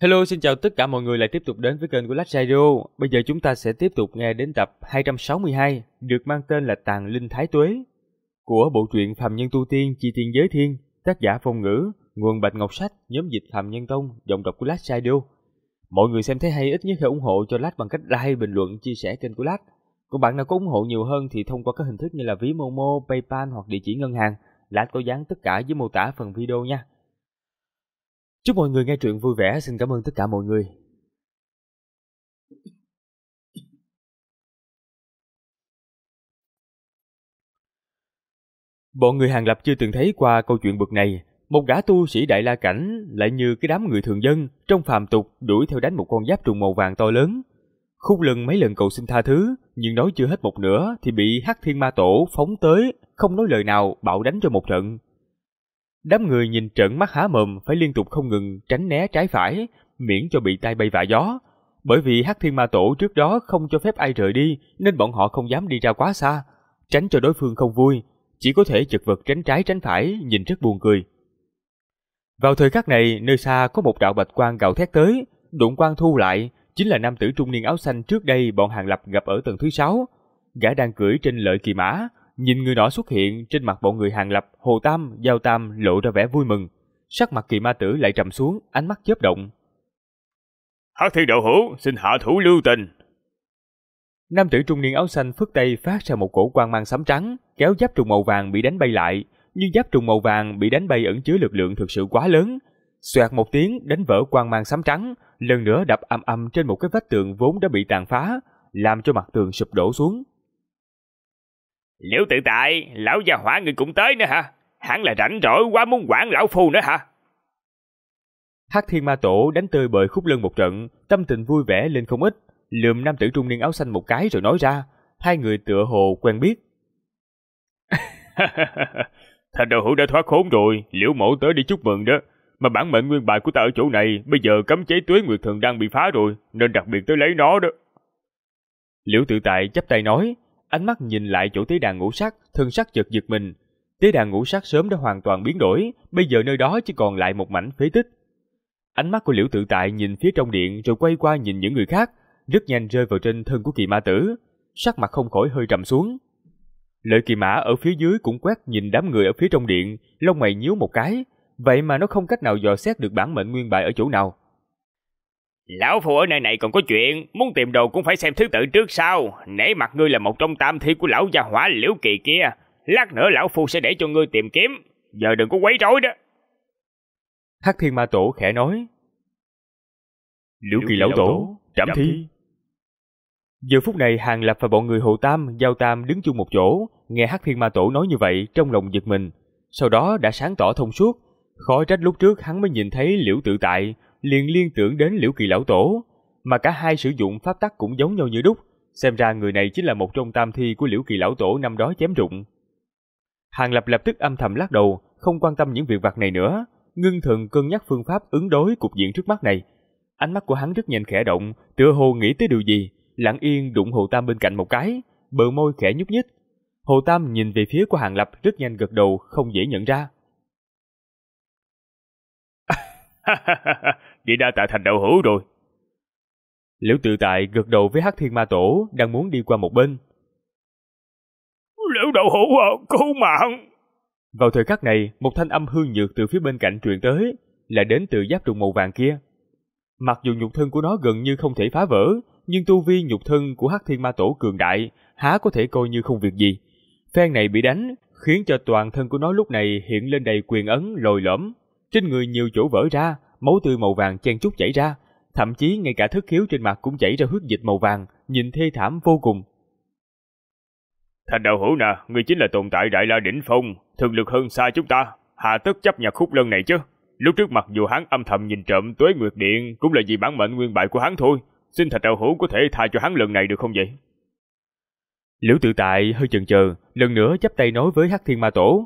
Hello, xin chào tất cả mọi người lại tiếp tục đến với kênh của Lách Radio. Bây giờ chúng ta sẽ tiếp tục nghe đến tập 262 được mang tên là Tàn Linh Thái Tuế của bộ truyện Phàm Nhân Tu Tiên Chi Tiên Giới Thiên, tác giả Phong Ngữ, nguồn Bạch Ngọc Sách, nhóm dịch Phàm Nhân Tông, giọng đọc của Lách Radio. Mọi người xem thấy hay ít nhất hãy ủng hộ cho Lách bằng cách like, bình luận, chia sẻ kênh của Lách. Còn bạn nào có ủng hộ nhiều hơn thì thông qua các hình thức như là ví Momo, PayPal hoặc địa chỉ ngân hàng. Lách có dán tất cả dưới mô tả phần video nha. Chúc mọi người nghe truyện vui vẻ, xin cảm ơn tất cả mọi người. Bọn người Hàng Lập chưa từng thấy qua câu chuyện bực này. Một gã tu sĩ Đại La Cảnh lại như cái đám người thường dân trong phàm tục đuổi theo đánh một con giáp trùng màu vàng to lớn. Khúc Lân mấy lần cầu xin tha thứ, nhưng nói chưa hết một nửa thì bị Hắc Thiên Ma Tổ phóng tới, không nói lời nào bạo đánh cho một trận. Đám người nhìn trợn mắt há mồm, phải liên tục không ngừng tránh né trái phải, miễn cho bị tai bay vạ gió. Bởi vì Hắc Thiên Ma Tổ trước đó không cho phép ai rời đi, nên bọn họ không dám đi ra quá xa, tránh cho đối phương không vui, chỉ có thể chật vật tránh trái tránh phải, nhìn rất buồn cười. Vào thời khắc này, nơi xa có một đạo bạch quang gào thét tới, đụng quang thu lại, chính là nam tử trung niên áo xanh trước đây bọn Hàng Lập gặp ở tầng thứ 6. Gã đang cưỡi trên lợi kỳ mã, nhìn người nọ xuất hiện, trên mặt bọn người Hàng Lập, Hồ Tam, Giao Tam lộ ra vẻ vui mừng. Sắc mặt kỳ ma tử lại trầm xuống, ánh mắt chớp động. Hắc Thiên đạo hữu, xin hạ thủ lưu tình. Nam tử trung niên áo xanh phất tay phát ra một cổ quang mang sấm trắng, kéo giáp trùng màu vàng bị đánh bay lại. Nhưng giáp trùng màu vàng bị đánh bay ẩn chứa lực lượng thực sự quá lớn. Xoẹt một tiếng đánh vỡ quang mang sấm trắng, lần nữa đập ầm ầm trên một cái vách tường vốn đã bị tàn phá, làm cho mặt tường sụp đổ xuống. Liễu Tự Tại, lão gia hỏa người cũng tới nữa hả? Hẳn là rảnh rỗi quá muốn quản lão phu nữa hả? Hắc Thiên Ma Tổ đánh tơi bời Khúc Lân một trận, tâm tình vui vẻ lên không ít, lườm nam tử trung niên áo xanh một cái rồi nói ra, hai người tựa hồ quen biết. Thành đạo hữu đã thoát khốn rồi, Liễu mẫu tới đi chúc mừng đó. Mà bản mệnh nguyên bài của ta ở chỗ này, bây giờ cấm chế Tuế Nguyệt Thần đang bị phá rồi, nên đặc biệt tới lấy nó đó. Liễu Tự Tại chắp tay nói, ánh mắt nhìn lại chỗ tế đàn ngũ sắc, thân sắc chợt giật mình. Tế đàn ngũ sắc sớm đã hoàn toàn biến đổi, bây giờ nơi đó chỉ còn lại một mảnh phế tích. Ánh mắt của Liễu Tự Tại nhìn phía trong điện rồi quay qua nhìn những người khác, rất nhanh rơi vào trên thân của kỳ ma tử, sắc mặt không khỏi hơi trầm xuống. Lợi kỳ mã ở phía dưới cũng quét nhìn đám người ở phía trong điện, lông mày nhíu một cái, vậy mà nó không cách nào dò xét được bản mệnh nguyên bài ở chỗ nào. Lão phu ở nơi này còn có chuyện, muốn tìm đồ cũng phải xem thứ tự trước sau. Nể mặt ngươi là một trong tam thi của lão gia hỏa Liễu Kỳ kia, lát nữa lão phu sẽ để cho ngươi tìm kiếm, giờ đừng có quấy rối đó. Hắc Thiên Ma Tổ khẽ nói. Liễu Kỳ lão tổ, trảm thi. Giờ phút này Hàng Lập và bọn người Hồ Tam, Giao Tam đứng chung một chỗ, nghe Hắc Thiên Ma Tổ nói như vậy trong lòng giật mình, sau đó đã sáng tỏ thông suốt, khó trách lúc trước hắn mới nhìn thấy Liễu Tự Tại, liền liên tưởng đến Liễu Kỳ lão tổ, mà cả hai sử dụng pháp tắc cũng giống nhau như đúc, xem ra người này chính là một trong tam thi của Liễu Kỳ lão tổ năm đó chém rụng. Hàng Lập lập tức âm thầm lắc đầu, không quan tâm những việc vặt này nữa, ngưng thần cân nhắc phương pháp ứng đối cục diện trước mắt này. Ánh mắt của hắn rất nhanh khẽ động, tựa hồ nghĩ tới điều gì, lặng yên đụng Hồ Tam bên cạnh một cái, bờ môi khẽ nhúc nhích. Hồ Tam nhìn về phía của Hàng Lập rất nhanh gật đầu, không dễ nhận ra. Đi đa tạ Thành đạo hữu rồi. Liễu Tự Tại gật đầu với Hắc Thiên Ma Tổ, đang muốn đi qua một bên. Liễu đạo hữu cứu mạng. Vào thời khắc này, một thanh âm hư nhược từ phía bên cạnh truyền tới, là đến từ giáp trùng màu vàng kia. Mặc dù nhục thân của nó gần như không thể phá vỡ, nhưng tu vi nhục thân của Hắc Thiên Ma Tổ cường đại, há có thể coi như không việc gì. Phen này bị đánh, khiến cho toàn thân của nó lúc này hiện lên đầy quyền ấn lồi lõm, trên người nhiều chỗ vỡ ra, máu tươi màu vàng chen chúc chảy ra, thậm chí ngay cả thất khiếu trên mặt cũng chảy ra huyết dịch màu vàng, nhìn thê thảm vô cùng. Thành đạo hữu nè, ngươi chính là tồn tại Đại La đỉnh phong, thực lực hơn xa chúng ta, hà tất chấp nhặt Khúc Lân này chứ. Lúc trước mặc dù hắn âm thầm nhìn trộm Tuế Nguyệt Điện, cũng là vì bản mệnh nguyên bài của hắn thôi. Xin Thạch đạo hữu có thể tha cho hắn lần này được không vậy? Liễu Tự Tại hơi chần chờ, lần nữa chắp tay nói với Hắc Thiên Ma Tổ.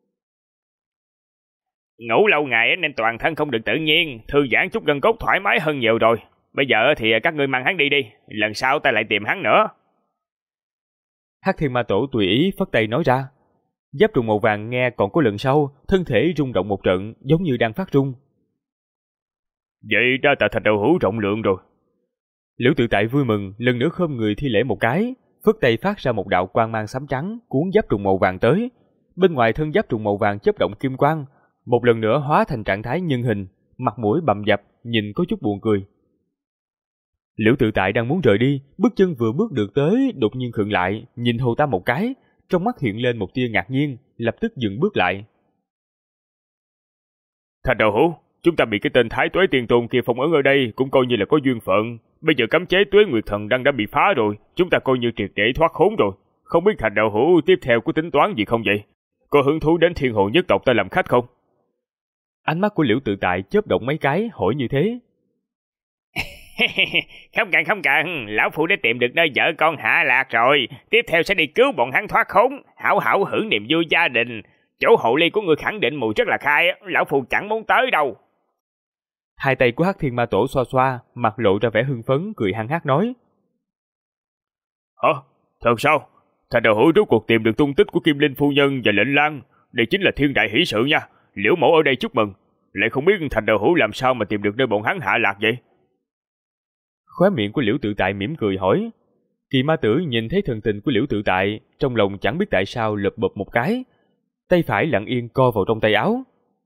Ngủ lâu ngày nên toàn thân không được tự nhiên, thư giãn chút gân cốt thoải mái hơn nhiều rồi. Bây giờ thì các ngươi mang hắn đi đi, lần sau ta lại tìm hắn nữa. Hắc Thiên Ma Tổ tùy ý phất tay nói ra. Giáp trùng màu vàng nghe còn có lần sau, thân thể rung động một trận, giống như đang phát rung. Vậy đa tạ Thạch đạo hữu rộng lượng rồi. Liễu Tự Tại vui mừng, lần nữa khom người thi lễ một cái, phất tay phát ra một đạo quang mang xám trắng cuốn giáp trùng màu vàng tới. Bên ngoài thân giáp trùng màu vàng chớp động kim quang, một lần nữa hóa thành trạng thái nhân hình, mặt mũi bầm dập, nhìn có chút buồn cười. Liễu Tự Tại đang muốn rời đi, bước chân vừa bước được tới, đột nhiên khựng lại, nhìn Hồ Tam một cái, trong mắt hiện lên một tia ngạc nhiên, lập tức dừng bước lại. Thạch đạo hữu, chúng ta bị cái tên Thái Tuế Tiên Tôn kia phong ấn ở đây cũng coi như là có duyên phận. Bây giờ cấm chế Tuế Nguyệt Thần Đăng đã bị phá rồi, chúng ta coi như triệt để thoát khốn rồi. Không biết Thạch đạo hữu tiếp theo có tính toán gì không vậy? Có hứng thú đến Thiên Hồ nhất tộc ta làm khách không? Ánh mắt của Liễu Tự Tại chớp động mấy cái, hỏi như thế. Không cần, lão phu đã tìm được nơi vợ con hạ lạc rồi. Tiếp theo sẽ đi cứu bọn hắn thoát khốn, hảo hảo hưởng niềm vui gia đình. Chỗ hộ ly của người khẳng định mùi rất là khai, lão phu chẳng muốn tới đâu. Hai tay của Hắc Thiên Ma Tổ xoa xoa, mặt lộ ra vẻ hưng phấn, cười hăng hắc nói. Hả? Thật sao? Thạch đạo hữu rốt cuộc tìm được tung tích của Kim Linh phu nhân và Lệnh Lang, đây chính là thiên đại hỷ sự nha. Liễu mẫu ở đây chúc mừng. Lại không biết Thạch đạo hữu làm sao mà tìm được nơi bọn hắn hạ lạc vậy? Khóe miệng của Liễu Tự Tại mỉm cười hỏi. Kỳ Ma Tử nhìn thấy thần tình của Liễu Tự Tại, trong lòng chẳng biết tại sao lật bập một cái, tay phải lặng yên co vào trong tay áo.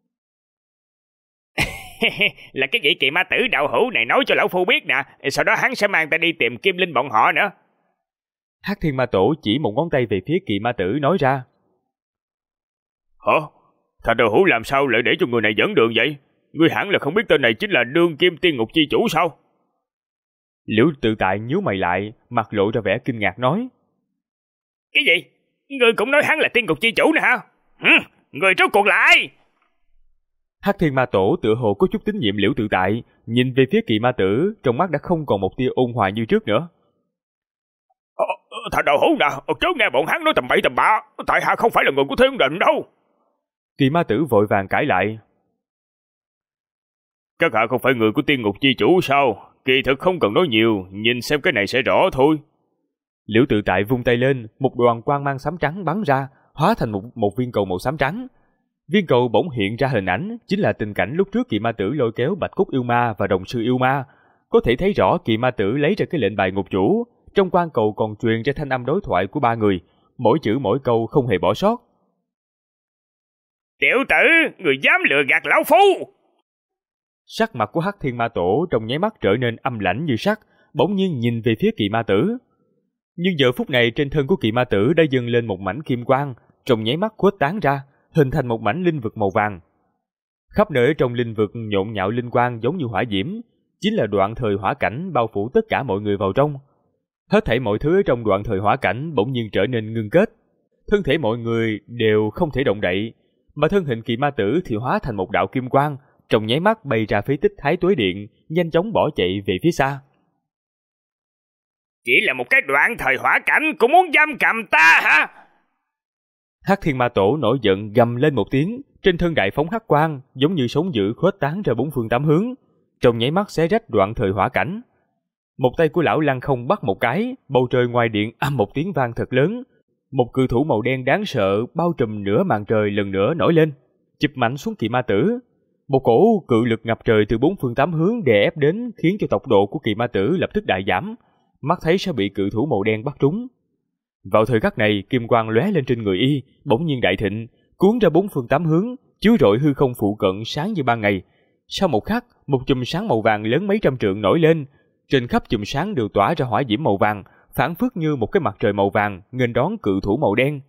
Là cái vị Kỳ Ma Tử đạo hữu này nói cho lão phu biết nè, sau đó hắn sẽ mang ta đi tìm Kim Linh bọn họ nữa. Hắc Thiên Ma Tổ chỉ một ngón tay về phía Kỳ Ma Tử nói ra. Hả? Thạch đạo hữu làm sao lại để cho người này dẫn đường vậy? Ngươi hẳn là không biết tên này chính là Đương Kim Tiên Ngục chi chủ sao? Liễu Tự Tại nhíu mày lại, mặt lộ ra vẻ kinh ngạc nói. Cái gì? Ngươi cũng nói hắn là Tiên Ngục chi chủ nè hả? Người rốt cuộc là ai? Hắc Thiên Ma Tổ tựa hồ có chút tín nhiệm Liễu Tự Tại, nhìn về phía Kỳ Ma Tử, trong mắt đã không còn một tia ôn hòa như trước nữa. Thạch đạo hữu nè, chớ nghe bọn hắn nói tầm bậy tầm bạ, tại hạ không phải là người của thiên đình đâu. Kỳ Ma Tử vội vàng cãi lại. Các hạ không phải người của Tiên Ngục chi chủ sao? Kỳ thực không cần nói nhiều, nhìn xem cái này sẽ rõ thôi. Liễu Tự Tại vung tay lên, một đoàn quang mang xám trắng bắn ra, hóa thành một viên cầu màu xám trắng. Viên cầu bỗng hiện ra hình ảnh, chính là tình cảnh lúc trước Kỳ Ma Tử lôi kéo Bạch Cốt yêu ma và Đồng Sư yêu ma. Có thể thấy rõ Kỳ Ma Tử lấy ra cái lệnh bài ngục chủ, trong quang cầu còn truyền ra thanh âm đối thoại của ba người, mỗi chữ mỗi câu không hề bỏ sót. Tiểu tử, người dám lừa gạt lão phu! Sắc mặt của Hắc Thiên Ma Tổ trong nháy mắt trở nên âm lãnh như sắt, bỗng nhiên nhìn về phía Kỳ Ma Tử. Nhưng giờ phút này trên thân của Kỳ Ma Tử đã dâng lên một mảnh kim quang, trong nháy mắt khuếch tán ra, hình thành một mảnh linh vực màu vàng. Khắp nơi trong linh vực nhộn nhạo linh quang giống như hỏa diễm, chính là đoạn thời hỏa cảnh bao phủ tất cả mọi người vào trong. Hết thảy mọi thứ trong đoạn thời hỏa cảnh bỗng nhiên trở nên ngưng kết, thân thể mọi người đều không thể động đậy, mà thân hình Kỳ Ma Tử thì hóa thành một đạo kim quang, trong nháy mắt bay ra phế tích Thái Tuế Điện, nhanh chóng bỏ chạy về phía xa. Chỉ là một cái đoạn thời hỏa cảnh cũng muốn giam cầm ta hả? Hắc Thiên Ma Tổ nổi giận gầm lên một tiếng, trên thân đại phóng hắc quang giống như sóng dữ khuếch tán ra bốn phương tám hướng, trong nháy mắt xé rách đoạn thời hỏa cảnh. Một tay của lão lăng không bắt một cái, bầu trời ngoài điện âm một tiếng vang thật lớn, một cự thủ màu đen đáng sợ bao trùm nửa màn trời lần nữa nổi lên, chụp mạnh xuống Kỳ Ma Tử. Một cổ cự lực ngập trời từ bốn phương tám hướng đè ép đến, khiến cho tốc độ của Kỳ Ma Tử lập tức đại giảm, mắt thấy sẽ bị cự thủ màu đen bắt trúng. Vào thời khắc này, kim quang lóe lên trên người y, bỗng nhiên đại thịnh, cuốn ra bốn phương tám hướng, chiếu rọi hư không phụ cận sáng như ban ngày. Sau một khắc, một chùm sáng màu vàng lớn mấy trăm trượng nổi lên, trên khắp chùm sáng đều tỏa ra hỏa diễm màu vàng, phảng phất như một cái mặt trời màu vàng nghênh đón cự thủ màu đen.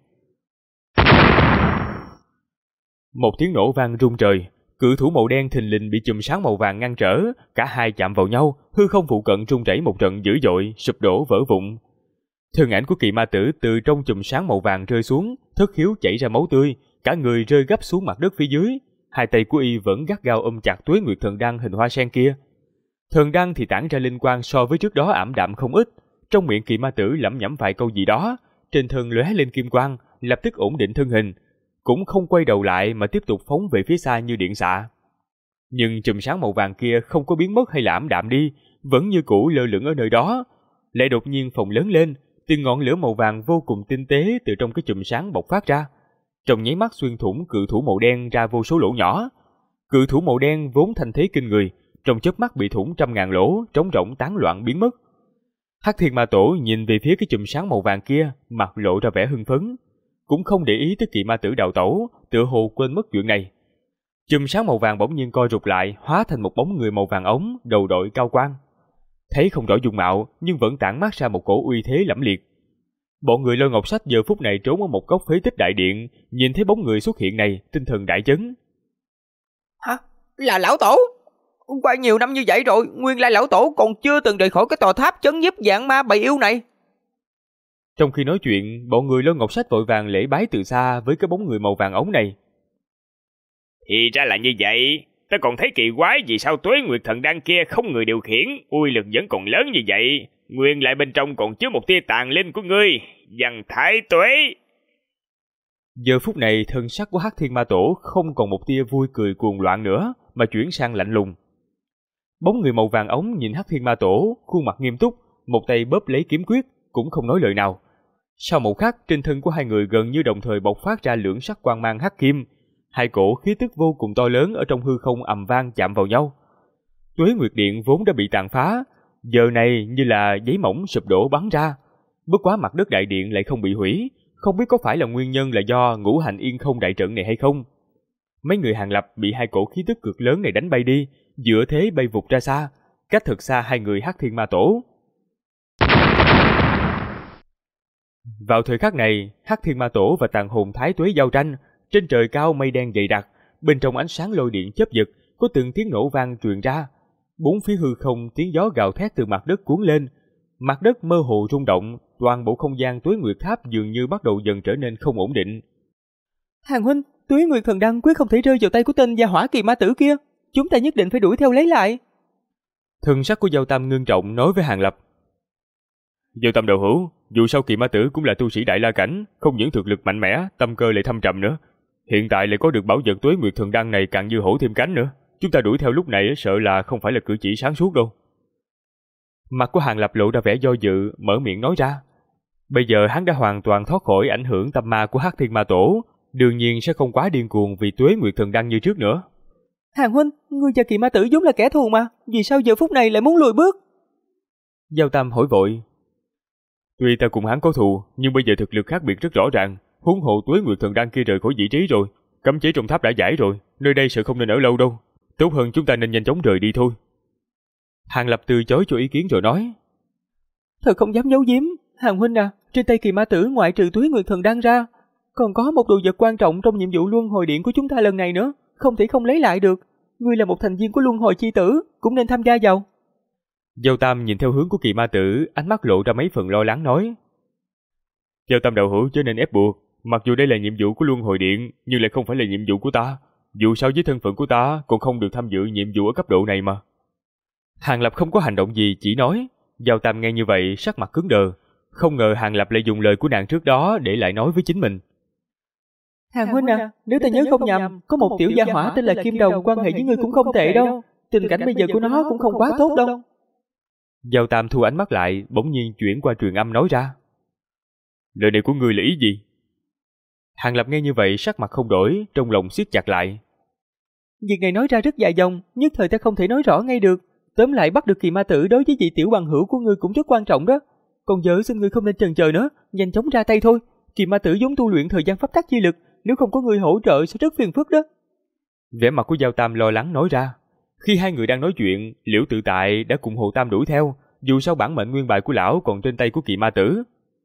Một tiếng nổ vang rung trời, cự thủ màu đen thình lình bị chùm sáng màu vàng ngăn trở, cả hai chạm vào nhau, hư không phụ cận rung rẩy một trận dữ dội, sụp đổ vỡ vụn. Thân ảnh của Kỳ Ma Tử từ trong chùm sáng màu vàng rơi xuống, thất khiếu chảy ra máu tươi, cả người rơi gấp xuống mặt đất phía dưới, hai tay của y vẫn gắt gao ôm chặt Tuế Nguyệt Thần Đăng hình hoa sen kia. Thần đăng thì tản ra linh quang so với trước đó ảm đạm không ít, trong miệng Kỳ Ma Tử lẩm nhẩm vài câu gì đó, trên thân lóe lên kim quang, lập tức ổn định thân hình, cũng không quay đầu lại mà tiếp tục phóng về phía xa như điện xạ. Nhưng chùm sáng màu vàng kia không có biến mất hay là ảm đạm đi, vẫn như cũ lơ lửng ở nơi đó, lại đột nhiên phồng lớn lên, từng ngọn lửa màu vàng vô cùng tinh tế từ trong cái chùm sáng bộc phát ra, trong nháy mắt xuyên thủng cự thủ màu đen ra vô số lỗ nhỏ. Cự thủ màu đen vốn thanh thế kinh người, trong chớp mắt bị thủng trăm ngàn lỗ, trống rỗng tán loạn biến mất. Hắc Thiên Ma Tổ nhìn về phía cái chùm sáng màu vàng kia, mặt lộ ra vẻ hưng phấn, cũng không để ý tới Kỳ Ma Tử đạo tẩu, tựa hồ quên mất chuyện này. Chùm sáng màu vàng bỗng nhiên co rụt lại, hóa thành một bóng người màu vàng ống, đầu đội cao quan. Thấy không rõ dung mạo, nhưng vẫn tản mát ra một cổ uy thế lẫm liệt. Bọn người Lôi Ngọc Sách giờ phút này trốn ở một góc phế tích đại điện, nhìn thấy bóng người xuất hiện này, tinh thần đại chấn. Hả? Là lão tổ? Qua nhiều năm như vậy rồi, nguyên lai lão tổ còn chưa từng rời khỏi cái tòa tháp chấn giúp dạng ma bầy yêu này. Trong khi nói chuyện, bọn người Lôi Ngọc Sách vội vàng lễ bái từ xa với cái bóng người màu vàng ống này. Thì ra là như vậy, ta còn thấy kỳ quái vì sao Tuế Nguyệt Thần Đan kia không người điều khiển, uy lực vẫn còn lớn như vậy, nguyên lại bên trong còn chứa một tia tàn linh của ngươi, Văn Thái Tuế. Giờ phút này thân sắc của Hắc Thiên Ma Tổ không còn một tia vui cười cuồng loạn nữa, mà chuyển sang lạnh lùng. Bóng người màu vàng ống nhìn Hắc Thiên Ma Tổ, khuôn mặt nghiêm túc, một tay bóp lấy kiếm quyết, cũng không nói lời nào. Sau một khắc, trên thân của hai người gần như đồng thời bộc phát ra lưỡng sắc quang mang hắc kim, hai cổ khí tức vô cùng to lớn ở trong hư không ầm vang chạm vào nhau. Tuế Nguyệt Điện vốn đã bị tàn phá, giờ này như là giấy mỏng sụp đổ bắn ra. Bất quá mặt đất đại điện lại không bị hủy, không biết có phải là nguyên nhân là do ngũ hành yên không đại trận này hay không. Mấy người Hàng Lập bị hai cổ khí tức cực lớn này đánh bay đi, dựa thế bay vụt ra xa, cách thật xa hai người Hắc Thiên Ma Tổ. Vào thời khắc này, Hắc Thiên Ma Tổ và Tàn Hồn Thái Tuế giao tranh, trên trời cao mây đen dày đặc, bên trong ánh sáng lôi điện chớp giật, có từng tiếng nổ vang truyền ra. Bốn phía hư không tiếng gió gào thét từ mặt đất cuốn lên, mặt đất mơ hồ rung động, toàn bộ không gian Tuế Nguyệt Tháp dường như bắt đầu dần trở nên không ổn định. Hàng huynh, Tuế Nguyệt Thần Đan quyết không thể rơi vào tay của tên gia hỏa Kỳ Ma Tử kia, chúng ta nhất định phải đuổi theo lấy lại. Thần sắc của Giao Tam ngưng trọng nói với Hàng Lập. Giao Tam đạo hữu, dù sao Kỳ Ma Tử cũng là tu sĩ đại la cảnh, không những thực lực mạnh mẽ, tâm cơ lại thâm trầm nữa. Hiện tại lại có được bảo vật Tuế Nguyệt Thần Đan này càng như hổ thêm cánh nữa. Chúng ta đuổi theo lúc này sợ là không phải là cử chỉ sáng suốt đâu. Mặt của Hàng Lập lộ ra vẻ do dự, mở miệng nói ra. Bây giờ hắn đã hoàn toàn thoát khỏi ảnh hưởng tâm ma của Hắc Thiên Ma Tổ, đương nhiên sẽ không quá điên cuồng vì Tuế Nguyệt Thần Đan như trước nữa. Hàng huynh, ngươi và Kỳ Ma Tử vốn là kẻ thù mà, vì sao giờ phút này lại muốn lùi bước? Giao Tam hỏi vội. Tuy ta cùng hắn có thù, nhưng bây giờ thực lực khác biệt rất rõ ràng. Huống hộ Tuế Nguyệt Thần Đan kia rời khỏi vị trí rồi, cấm chế trong tháp đã giải rồi, nơi đây sợ không nên ở lâu đâu. Tốt hơn chúng ta nên nhanh chóng rời đi thôi. Hàng Lập từ chối cho ý kiến rồi nói. Thật không dám giấu giếm, Hàng huynh à, trên tay Kỳ Ma Tử ngoại trừ Tuế Nguyệt Thần Đan ra, còn có một đồ vật quan trọng trong nhiệm vụ luân hồi điện của chúng ta lần này nữa, không thể không lấy lại được. Ngươi là một thành viên của luân hồi chi tử, cũng nên tham gia vào. Giao Tam nhìn theo hướng của Kỳ Ma Tử, ánh mắt lộ ra mấy phần lo lắng nói. Giao Tam đạo hữu chớ nên ép buộc, mặc dù đây là nhiệm vụ của luân hồi điện, nhưng lại không phải là nhiệm vụ của ta. Dù sao với thân phận của ta, còn không được tham dự nhiệm vụ ở cấp độ này mà. Hàng Lập không có hành động gì, chỉ nói. Giao Tam nghe như vậy, sắc mặt cứng đờ. Không ngờ Hàng Lập lại dùng lời của nàng trước đó để lại nói với chính mình. Hàng huynh à, nếu ta nhớ không nhầm, có một tiểu gia hỏa tên là Kim Đồng quan hệ với ngươi cũng không tệ đâu. Tình cảnh bây giờ của nó cũng không quá tốt đâu. Giao Tam thu ánh mắt lại, bỗng nhiên chuyển qua truyền âm nói ra. Lời này của ngươi là ý gì? Hàng Lập nghe như vậy sắc mặt không đổi, trong lòng siết chặt lại. Việc này nói ra rất dài dòng, nhất thời ta không thể nói rõ ngay được. Tóm lại bắt được Kỳ Ma Tử đối với vị tiểu bằng hữu của ngươi cũng rất quan trọng đó. Còn giờ xin ngươi không nên chần chờ nữa, nhanh chóng ra tay thôi. Kỳ Ma Tử vốn tu luyện thời gian pháp tắc chi lực, nếu không có người hỗ trợ sẽ rất phiền phức đó. Vẻ mặt của Giao Tam lo lắng nói ra. Khi hai người đang nói chuyện, Liễu Tự Tại đã cùng Hồ Tam đuổi theo, dù sao bản mệnh nguyên bài của lão còn trên tay của Kỳ Ma Tử.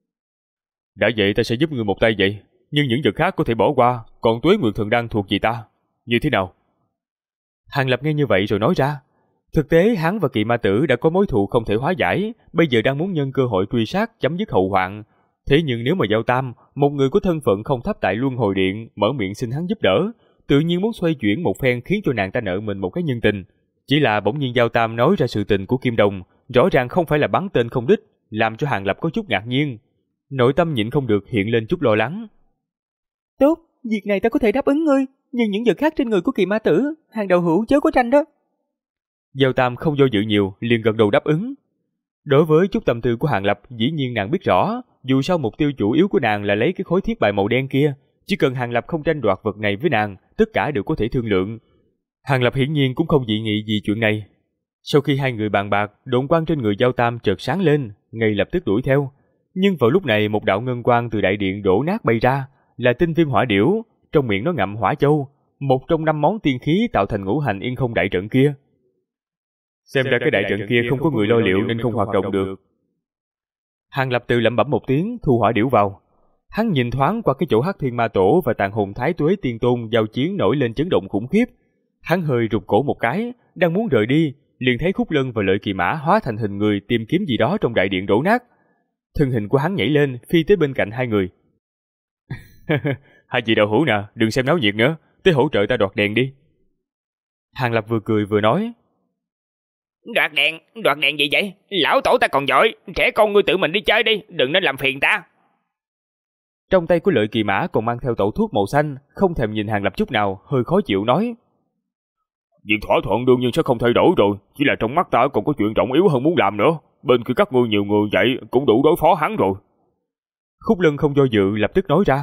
Đã vậy ta sẽ giúp ngươi một tay vậy, nhưng những vật khác có thể bỏ qua, còn Tuế Nguyệt Thần Đan thuộc về ta. Như thế nào? Hàng Lập nghe như vậy rồi nói ra. Thực tế hắn và Kỳ Ma Tử đã có mối thù không thể hóa giải, bây giờ đang muốn nhân cơ hội truy sát chấm dứt hậu hoạn. Thế nhưng nếu mà Giao Tam, một người có thân phận không thấp tại Luân Hồi Điện, mở miệng xin hắn giúp đỡ, tự nhiên muốn xoay chuyển một phen khiến cho nàng ta nợ mình một cái nhân tình. Chỉ là bỗng nhiên Giao Tam nói ra sự tình của Kim Đồng, rõ ràng không phải là bắn tên không đích, làm cho Hàng Lập có chút ngạc nhiên. Nội tâm nhịn không được hiện lên chút lo lắng. Tốt, việc này ta có thể đáp ứng ngươi, nhưng những vật khác trên người của Kỳ Ma Tử, Hàng đạo hữu chớ có tranh đó. Giao Tam không do dự nhiều, liền gật đầu đáp ứng. Đối với chút tâm tư của Hàng Lập, dĩ nhiên nàng biết rõ, dù sao mục tiêu chủ yếu của nàng là lấy cái khối thiết bài màu đen kia, chỉ cần Hàng Lập không tranh đoạt vật này với nàng, tất cả đều có thể thương lượng. Hàng Lập hiển nhiên cũng không dị nghị gì chuyện này. Sau khi hai người bàn bạc, độn quang trên người Giao Tam chợt sáng lên, ngay lập tức đuổi theo. Nhưng vào lúc này một đạo ngân quang từ đại điện đổ nát bay ra, là tinh viêm hỏa điểu, trong miệng nó ngậm hỏa châu, một trong 5 món tiên khí tạo thành ngũ hành yên không đại trận kia. Xem ra cái đại trận kia không có người lo liệu nên không hoạt động được. Hàng Lập tự lẩm bẩm một tiếng, thu hỏa điểu vào. Hắn nhìn thoáng qua cái chỗ Hắc Thiên Ma Tổ và Tàn Hồn Thái Tuế Tiên Tôn giao chiến nổi lên chấn động khủng khiếp. Hắn hơi rụt cổ một cái, đang muốn rời đi, liền thấy Khúc Lân và Lợi Kỳ Mã hóa thành hình người tìm kiếm gì đó trong đại điện đổ nát. Thân hình của hắn nhảy lên, phi tới bên cạnh hai người. Hai vị đạo hữu nè, đừng xem náo nhiệt nữa, tới hỗ trợ ta đoạt đèn đi. Hàng Lập vừa cười vừa nói. Đoạt đèn gì vậy? Lão tổ ta còn giỏi, trẻ con ngươi tự mình đi chơi đi, đừng nên làm phiền ta. Trong tay của Lợi Kỳ Mã còn mang theo tẩu thuốc màu xanh, không thèm nhìn Hàng Lập chút nào, hơi khó chịu nói. Việc thỏa thuận đương nhiên sẽ không thay đổi rồi, chỉ là trong mắt ta còn có chuyện trọng yếu hơn muốn làm nữa. Bên kia các ngươi nhiều người vậy cũng đủ đối phó hắn rồi. Khúc Lân không do dự lập tức nói ra.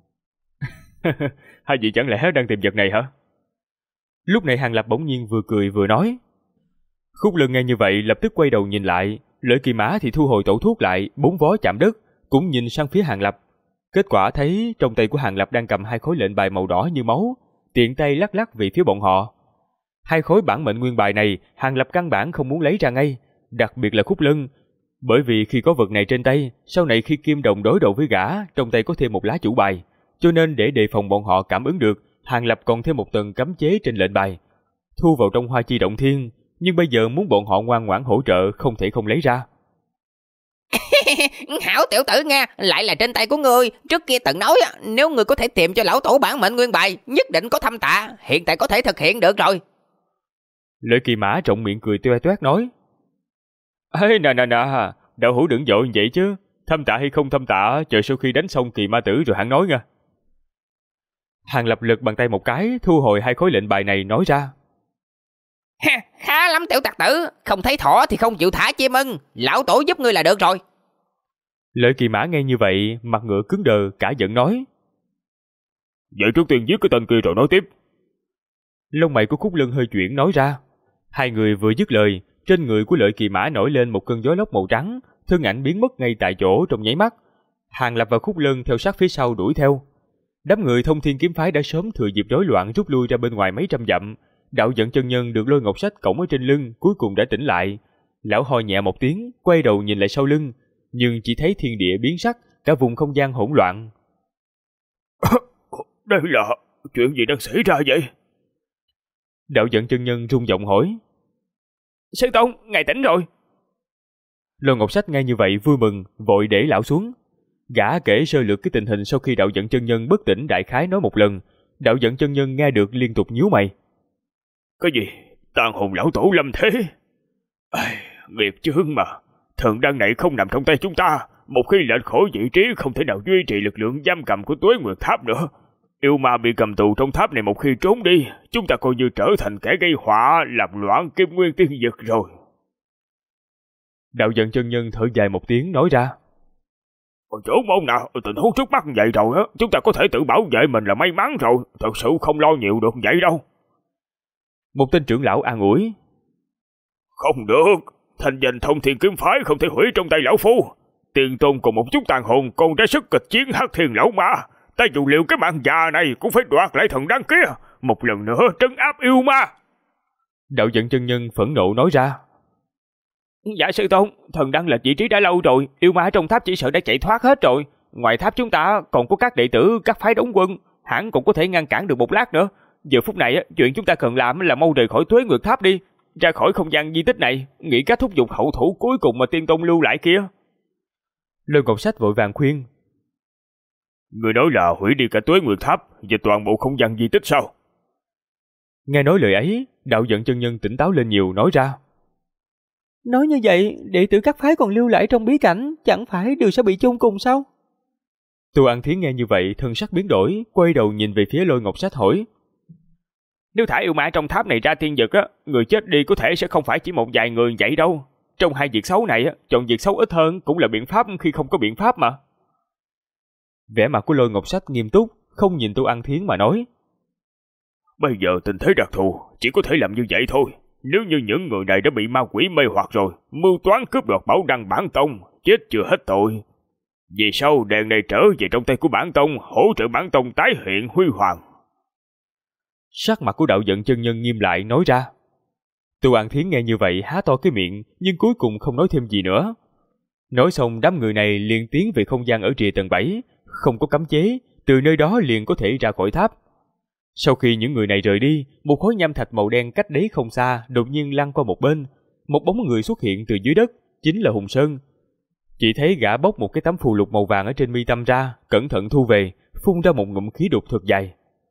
Hai vị chẳng lẽ đang tìm vật này hả? Lúc này Hàng Lập bỗng nhiên vừa cười vừa nói. Khúc Lân nghe như vậy lập tức quay đầu nhìn lại, Lợi Kỳ Mã thì thu hồi tẩu thuốc lại, 4 vó chạm đất, cũng nhìn sang phía Hàng Lập. Kết quả thấy trong tay của Hàng Lập đang cầm 2 khối lệnh bài màu đỏ như máu, tiện tay lắc lắc về phía bọn họ. 2 khối bản mệnh nguyên bài này Hàng Lập căn bản không muốn lấy ra ngay, đặc biệt là Khúc Lân, bởi vì khi có vật này trên tay, sau này khi Kim Đồng đối đầu với gã, trong tay có thêm một lá chủ bài, cho nên để đề phòng bọn họ cảm ứng được, Hàng Lập còn thêm một tầng cấm chế trên lệnh bài, thu vào trong Hoa Chi Động Thiên, nhưng bây giờ muốn bọn họ ngoan ngoãn hỗ trợ không thể không lấy ra. Hảo tiểu tử nha, lại là trên tay của ngươi. Trước kia từng nói nếu ngươi có thể tìm cho lão tổ bản mệnh nguyên bài, nhất định có thâm tạ, hiện tại có thể thực hiện được rồi. Lợi Kỳ Mã trọng miệng cười toe toét nói. Ê nè, đạo hữu đừng vội vậy chứ, thâm tạ hay không thâm tạ, chờ sau khi đánh xong kỳ ma tử rồi hẳn nói nha. Hàng Lập lật bàn tay một cái, thu hồi 2 khối lệnh bài này nói ra. Ha, khá lắm tiểu tặc tử, không thấy thỏ thì không chịu thả chim ưng, lão tổ giúp ngươi là được rồi. Lợi Kỳ Mã nghe như vậy, mặt ngựa cứng đờ, cả giận nói. Vậy trước tiên giết cái tên kia rồi nói tiếp. Lông mày của Khúc Lân hơi chuyển nói ra. Hai người vừa dứt lời, trên người của Lợi Kỳ Mã nổi lên một cơn gió lốc màu trắng, thân ảnh biến mất ngay tại chỗ trong nháy mắt. Hàng Lập và Khúc Lân theo sát phía sau đuổi theo. Đám người Thông Thiên Kiếm Phái đã sớm thừa dịp rối loạn rút lui ra bên ngoài mấy trăm dặm. Đạo Giận chân nhân được Lôi Ngọc Sách cõng ở trên lưng cuối cùng đã tỉnh lại. Lão ho nhẹ một tiếng, quay đầu nhìn lại sau lưng, nhưng chỉ thấy thiên địa biến sắc, cả vùng không gian hỗn loạn. Đây là chuyện gì đang xảy ra vậy? Đạo Giận chân nhân rung giọng hỏi. Sư Tôn, ngài tỉnh rồi. Lôi Ngọc Sách nghe như vậy vui mừng, vội để lão xuống. Gã kể sơ lược cái tình hình sau khi Đạo Giận chân nhân bất tỉnh đại khái nói một lần. Đạo Giận chân nhân nghe được liên tục nhíu mày. Cái gì? Tàn hồn lão tổ lâm thế? Nghiệp chướng mà. Thần đăng này không nằm trong tay chúng ta. Một khi lệch khỏi vị trí không thể nào duy trì lực lượng giam cầm của Tuế Nguyệt Tháp nữa. Yêu ma bị cầm tù trong tháp này một khi trốn đi, chúng ta coi như trở thành kẻ gây họa làm loạn Kim Nguyên Tiên Dực rồi. Đạo Giận chân nhân thở dài một tiếng nói ra. Chỗ môn nào, tình huống trước mắt vậy rồi á, chúng ta có thể tự bảo vệ mình là may mắn rồi, thật sự không lo nhiều được vậy đâu. Một tên trưởng lão an ủi. Không được, thành danh Thông Thiên Kiếm Phái không thể hủy trong tay lão phu. Tiền tôn cùng một chút tàn hồn còn ra sức kịch chiến Hắc Thiên lão ma. Ta dù liệu cái mạng già này cũng phải đoạt lại thần đăng kia, một lần nữa trấn áp yêu ma. Đạo Giận chân nhân phẫn nộ nói ra. Dạ sư tôn, thần đăng lệch vị trí đã lâu rồi, yêu ma trong tháp chỉ sợ đã chạy thoát hết rồi. Ngoài tháp chúng ta còn có các đệ tử, các phái đóng quân, hẳn cũng có thể ngăn cản được một lát nữa. Giờ phút này chuyện chúng ta cần làm là mau rời khỏi Tuế Nguyệt Tháp đi, ra khỏi không gian di tích này, nghĩ cách thúc giục hậu thủ cuối cùng mà tiên tôn lưu lại kia. Lôi Ngọc Sách vội vàng khuyên. Người nói là hủy đi cả Tuế Nguyệt Tháp và toàn bộ không gian di tích sao? Nghe nói lời ấy, Đạo Giận chân nhân tỉnh táo lên nhiều nói ra. Nói như vậy, đệ tử các phái còn lưu lại trong bí cảnh, chẳng phải đều sẽ bị chôn cùng sao? Tô An Thiến nghe như vậy, thân sắc biến đổi, quay đầu nhìn về phía Lôi Ngọc Sách hỏi. Nếu thả yêu ma trong tháp này ra thiên vực á, người chết đi có thể sẽ không phải chỉ một vài người vậy đâu. Trong hai việc xấu này, chọn việc xấu ít hơn cũng là biện pháp khi không có biện pháp mà. Vẻ mặt của Lôi Ngọc Sách nghiêm túc, không nhìn Tô An Thiến mà nói. Bây giờ tình thế đặc thù, chỉ có thể làm như vậy thôi. Nếu như những người này đã bị ma quỷ mê hoặc rồi, mưu toán cướp đoạt bảo đăng bản tông, chết chưa hết tội. Vì sau đèn này trở về trong tay của bản tông, hỗ trợ bản tông tái hiện huy hoàng. Sắc mặt của đạo giận chân nhân nghiêm lại nói ra. Tô An Thiến nghe như vậy há to cái miệng, nhưng cuối cùng không nói thêm gì nữa. Nói xong đám người này liền tiến về không gian ở rìa tầng 7, không có cấm chế, từ nơi đó liền có thể ra khỏi tháp. Sau khi những người này rời đi, một khối nham thạch màu đen cách đấy không xa đột nhiên lăn qua một bên, một bóng người xuất hiện từ dưới đất, chính là Hùng Sơn. Chỉ thấy gã bốc một cái tấm phù lục màu vàng ở trên mi tâm ra, cẩn thận thu về, phun ra một ngụm khí độc thật dài.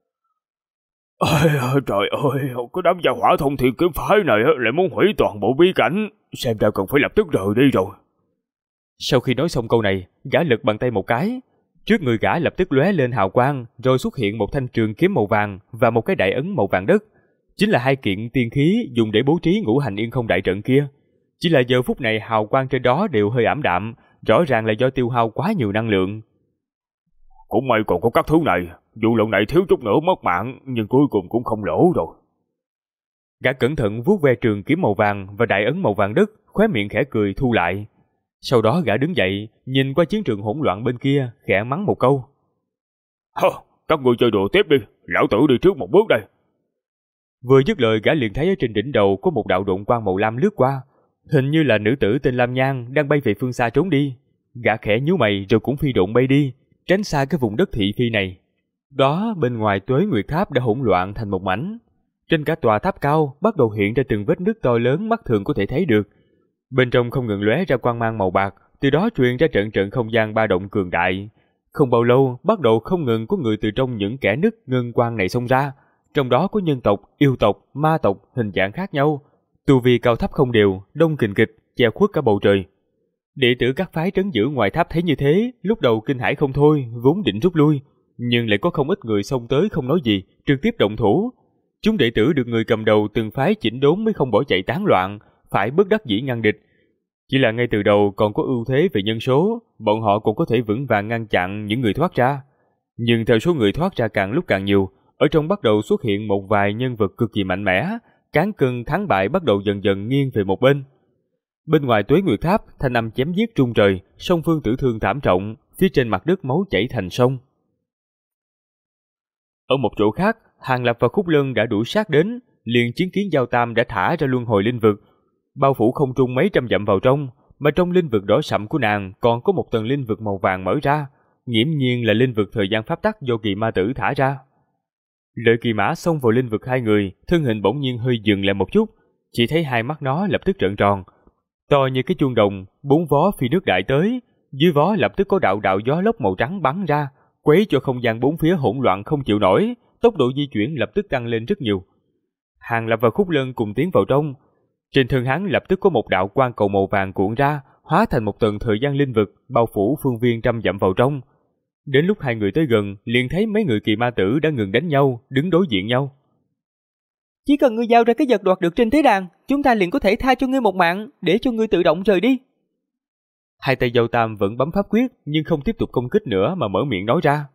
Trời ơi, cái đám gia hỏa thông thiên kiếm phái này lại muốn hủy toàn bộ bí cảnh, xem ra cần phải lập tức rời đi rồi. Sau khi nói xong câu này, gã lật bàn tay một cái, trước người gã lập tức lóe lên hào quang, rồi xuất hiện một thanh trường kiếm màu vàng và một cái đại ấn màu vàng đất, chính là hai kiện tiên khí dùng để bố trí ngũ hành yên không đại trận kia. Chỉ là giờ phút này hào quang trên đó đều hơi ảm đạm, rõ ràng là do tiêu hao quá nhiều năng lượng. Cũng may còn có các thứ này, dù lần này thiếu chút nữa mất mạng, nhưng cuối cùng cũng không lỗ rồi. Gã cẩn thận vuốt ve trường kiếm màu vàng và đại ấn màu vàng đất, khóe miệng khẽ cười thu lại. Sau đó gã đứng dậy, nhìn qua chiến trường hỗn loạn bên kia, khẽ mắng một câu. Các ngươi chơi đùa tiếp đi, lão tử đi trước một bước đây. Vừa dứt lời gã liền thấy ở trên đỉnh đầu có một đạo độn quang màu lam lướt qua, hình như là nữ tử tên Lam Nhan đang bay về phương xa trốn đi. Gã khẽ nhíu mày rồi cũng phi độn bay đi, tránh xa cái vùng đất thị phi này. Đó bên ngoài Tuế Nguyệt Tháp đã hỗn loạn thành một mảnh. Trên cả tòa tháp cao bắt đầu hiện ra từng vết nứt to lớn mắt thường có thể thấy được. Bên trong không ngừng lóe ra quang mang màu bạc, từ đó truyền ra trận trận không gian ba động cường đại. Không bao lâu, bắt đầu không ngừng có người từ trong những kẽ nứt ngân quang này xông ra, trong đó có nhân tộc, yêu tộc, ma tộc, hình dạng khác nhau, tu vi cao thấp không đều, đông kình kịch, che khuất cả bầu trời. Đệ tử các phái trấn giữ ngoài tháp thấy như thế, lúc đầu kinh hãi không thôi, vốn định rút lui, nhưng lại có không ít người xông tới không nói gì, trực tiếp động thủ. Chúng đệ tử được người cầm đầu từng phái chỉnh đốn mới không bỏ chạy tán loạn, phải bất đắc dĩ ngăn địch. Chỉ là ngay từ đầu còn có ưu thế về nhân số, bọn họ cũng có thể vững vàng ngăn chặn những người thoát ra. Nhưng theo số người thoát ra càng lúc càng nhiều, ở trong bắt đầu xuất hiện một vài nhân vật cực kỳ mạnh mẽ, cán cân thắng bại bắt đầu dần dần nghiêng về một bên. Bên ngoài Tuế Nguyệt Tháp, thanh âm chém giết rung trời, song phương tử thương thảm trọng, phía trên mặt đất máu chảy thành sông. Ở một chỗ khác, Hàng Lập và Khúc Lân đã đuổi sát đến, liền chứng kiến Giao Tam đã thả ra luân hồi linh vực, bao phủ không trung mấy trăm dặm vào trong, mà trong linh vực đỏ sậm của nàng còn có một tầng linh vực màu vàng mở ra, nghiễm nhiên là linh vực thời gian pháp tắc do Kỳ Ma Tử thả ra. Lợi Kỳ Mã xông vào linh vực hai người, thân hình bỗng nhiên hơi dừng lại một chút, chỉ thấy hai mắt nó lập tức trợn tròn, to như cái chuông đồng, bốn vó phi nước đại tới, dưới vó lập tức có đạo đạo gió lốc màu trắng bắn ra, quấy cho không gian bốn phía hỗn loạn không chịu nổi, tốc độ di chuyển lập tức tăng lên rất nhiều. Hàng Lập và Khúc Lân cùng tiến vào trong, trên thân hắn lập tức có một đạo quang cầu màu vàng cuộn ra, hóa thành một tầng thời gian linh vực, bao phủ phương viên trăm dặm vào trong. Đến lúc hai người tới gần, liền thấy mấy người Kỳ Ma Tử đã ngừng đánh nhau, đứng đối diện nhau. Chỉ cần ngươi giao ra cái vật đoạt được trên thế đàn, chúng ta liền có thể tha cho ngươi một mạng, để cho ngươi tự động rời đi. Hai tay Giao Tam vẫn bấm pháp quyết, nhưng không tiếp tục công kích nữa mà mở miệng nói ra.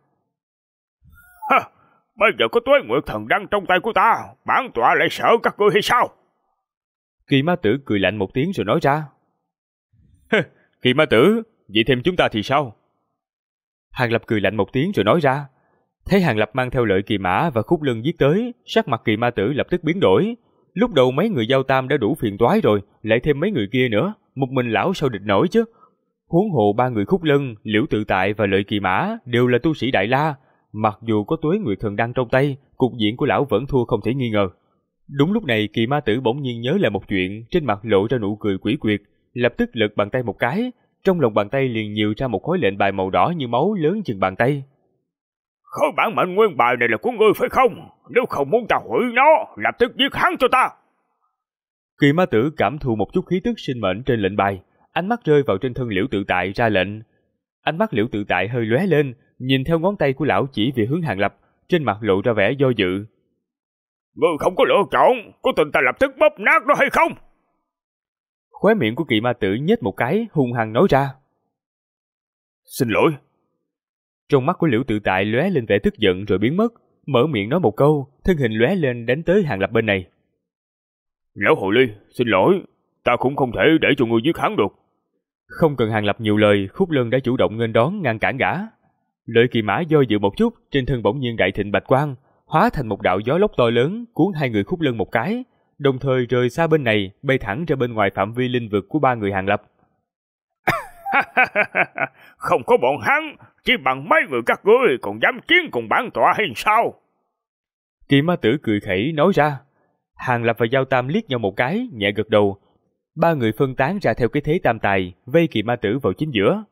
Bây giờ có Tuế Nguyệt Thần Đăng trong tay của ta, bản tọa lại sợ các ngươi hay sao? Kỳ Ma Tử cười lạnh một tiếng rồi nói ra. Kỳ Ma Tử, vậy thêm chúng ta thì sao? Hàng Lập cười lạnh một tiếng rồi nói ra. Thấy Hàng Lập mang theo Lợi Kỳ Mã và Khúc Lân giết tới, sắc mặt Kỳ Ma Tử lập tức biến đổi. Lúc đầu mấy người Giao Tam đã đủ phiền toái rồi, lại thêm mấy người kia nữa, một mình lão sao địch nổi chứ? Huống hồ ba người Khúc Lân, Liễu Tự Tại và Lợi Kỳ Mã đều là tu sĩ Đại La, mặc dù có Tuế Nguyệt Thần Đăng trong tay, cục diện của lão vẫn thua không thể nghi ngờ. Đúng lúc này Kỳ Ma Tử bỗng nhiên nhớ lại một chuyện, trên mặt lộ ra nụ cười quỷ quyệt, lập tức lật bàn tay một cái, trong lòng bàn tay liền nhiều ra một khối lệnh bài màu đỏ như máu lớn chừng bàn tay. Khối bản mệnh nguyên bài này là của ngươi phải không? Nếu không muốn ta hủy nó, lập tức giết hắn cho ta. Kỳ Ma Tử cảm thụ một chút khí tức sinh mệnh trên lệnh bài, ánh mắt rơi vào trên thân Liễu Tự Tại ra lệnh. Ánh mắt Liễu Tự Tại hơi lóe lên, nhìn theo ngón tay của lão chỉ về hướng Hàng Lập, trên mặt lộ ra vẻ do dự. Ngươi không có lựa chọn, có tin ta lập tức bóp nát nó hay không? Khóe miệng của Kỳ Ma Tử nhếch một cái, hung hăng nói ra. Xin lỗi. Trong mắt của Liễu Tự Tại lóe lên vẻ tức giận rồi biến mất, mở miệng nói một câu, thân hình lóe lên đánh tới Hàng Lập bên này. Lão hồ ly, xin lỗi, ta cũng không thể để cho ngươi giết hắn được. Không cần Hàng Lập nhiều lời, Khúc Lân đã chủ động nghênh đón ngăn cản gã. Lợi Kỳ Mã do dự một chút, trên thân bỗng nhiên đại thịnh bạch quang, hóa thành một đạo gió lốc to lớn cuốn hai người Khúc Lân một cái, đồng thời rời xa bên này, bay thẳng ra bên ngoài phạm vi linh vực của ba người Hàng Lập. Không có bọn hắn, chỉ bằng mấy người các ngươi còn dám chiến cùng bản tọa hay sao? Kỳ Ma Tử cười khẩy nói ra. Hàng Lập và Giao Tam liếc nhau một cái, nhẹ gật đầu. Ba người phân tán ra theo cái thế tam tài, vây Kỳ Ma Tử vào chính giữa.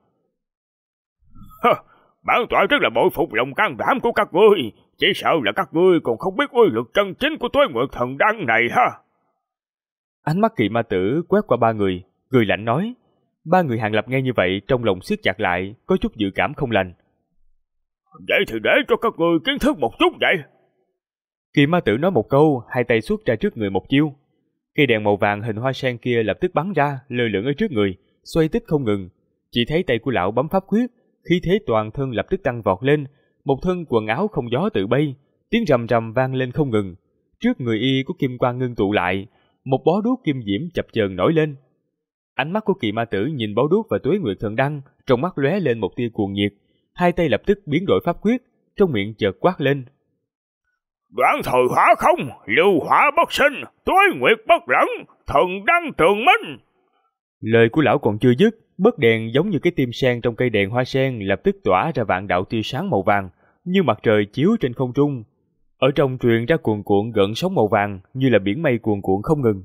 Bản tọa rất là bội phục lòng can đảm của các ngươi, chỉ sợ là các ngươi còn không biết uy lực chân chính của Tuế Nguyệt Thần Đăng này ha. Ánh mắt Kỳ Ma Tử quét qua ba người, cười lạnh nói. Ba người Hàng Lập nghe như vậy trong lòng siết chặt lại, có chút dự cảm không lành. Vậy thì để cho các ngươi kiến thức một chút vậy. Kỳ Ma Tử nói một câu, hai tay xuất ra trước người một chiêu. Cây đèn màu vàng hình hoa sen kia lập tức bắn ra, lơ lửng ở trước người, xoay tích không ngừng. Chỉ thấy tay của lão bấm pháp quyết, khí thế toàn thân lập tức tăng vọt lên, một thân quần áo không gió tự bay, tiếng rầm rầm vang lên không ngừng. Trước người y có kim quang ngưng tụ lại, một bó đuốc kim diễm chập chờn nổi lên. Ánh mắt của Kỳ Ma Tử nhìn bó đuốc và Tuế Nguyệt Thần Đăng, trong mắt lóe lên một tia cuồng nhiệt, hai tay lập tức biến đổi pháp quyết, trong miệng chợt quát lên. Đoạn thời hỏa không, lưu hỏa bất sinh, Tuế Nguyệt bất lẫn, thần đăng tường minh. Lời của lão còn chưa dứt, bấc đèn giống như cái tim sen trong cây đèn hoa sen lập tức tỏa ra vạn đạo tia sáng màu vàng, như mặt trời chiếu trên không trung. Ở trong truyền ra cuồn cuộn gợn sóng màu vàng, như là biển mây cuồn cuộn không ngừng.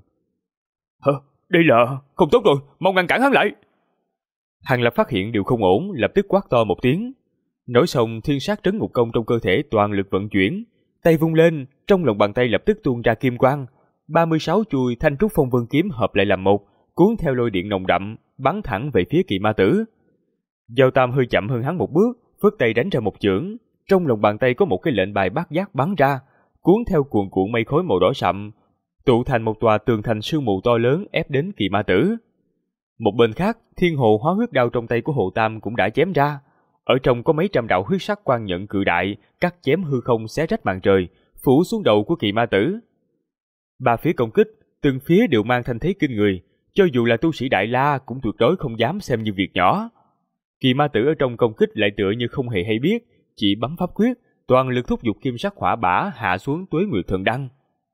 Đây là... Không tốt rồi, mau ngăn cản hắn lại. Hàng Lập phát hiện điều không ổn, lập tức quát to một tiếng. Nói xong, thiên sát trấn ngục công trong cơ thể toàn lực vận chuyển, tay vung lên, trong lòng bàn tay lập tức tuôn ra kim quang. 36 chuôi thanh trúc phong vân kiếm hợp lại làm một, cuốn theo lôi điện nồng đậm, bắn thẳng về phía Kỳ Ma Tử. Giao Tam hơi chậm hơn hắn một bước, phất tay đánh ra một chưởng. Trong lòng bàn tay có một cái lệnh bài bát giác bắn ra, cuốn theo cuồn cuộn mây khói màu đỏ sậm, tụ thành một tòa tường thành sương mù to lớn ép đến Kỳ Ma Tử. Một bên khác, thiên hồ hóa huyết đao trong tay của Hồ Tam cũng đã chém ra. Ở trong có mấy trăm đạo huyết sắc quang nhận cự đại, cắt chém hư không xé rách màn trời, phủ xuống đầu của Kỳ Ma Tử. Ba phía công kích, từng phía đều mang thanh thế kinh người, cho dù là tu sĩ Đại La cũng tuyệt đối không dám xem như việc nhỏ. Kỳ Ma Tử ở trong công kích lại tựa như không hề hay biết, chỉ bấm pháp quyết, toàn lực thúc giục kim sắc hỏa bả hạ xuống Tuế Nguyệt Thần Đăng.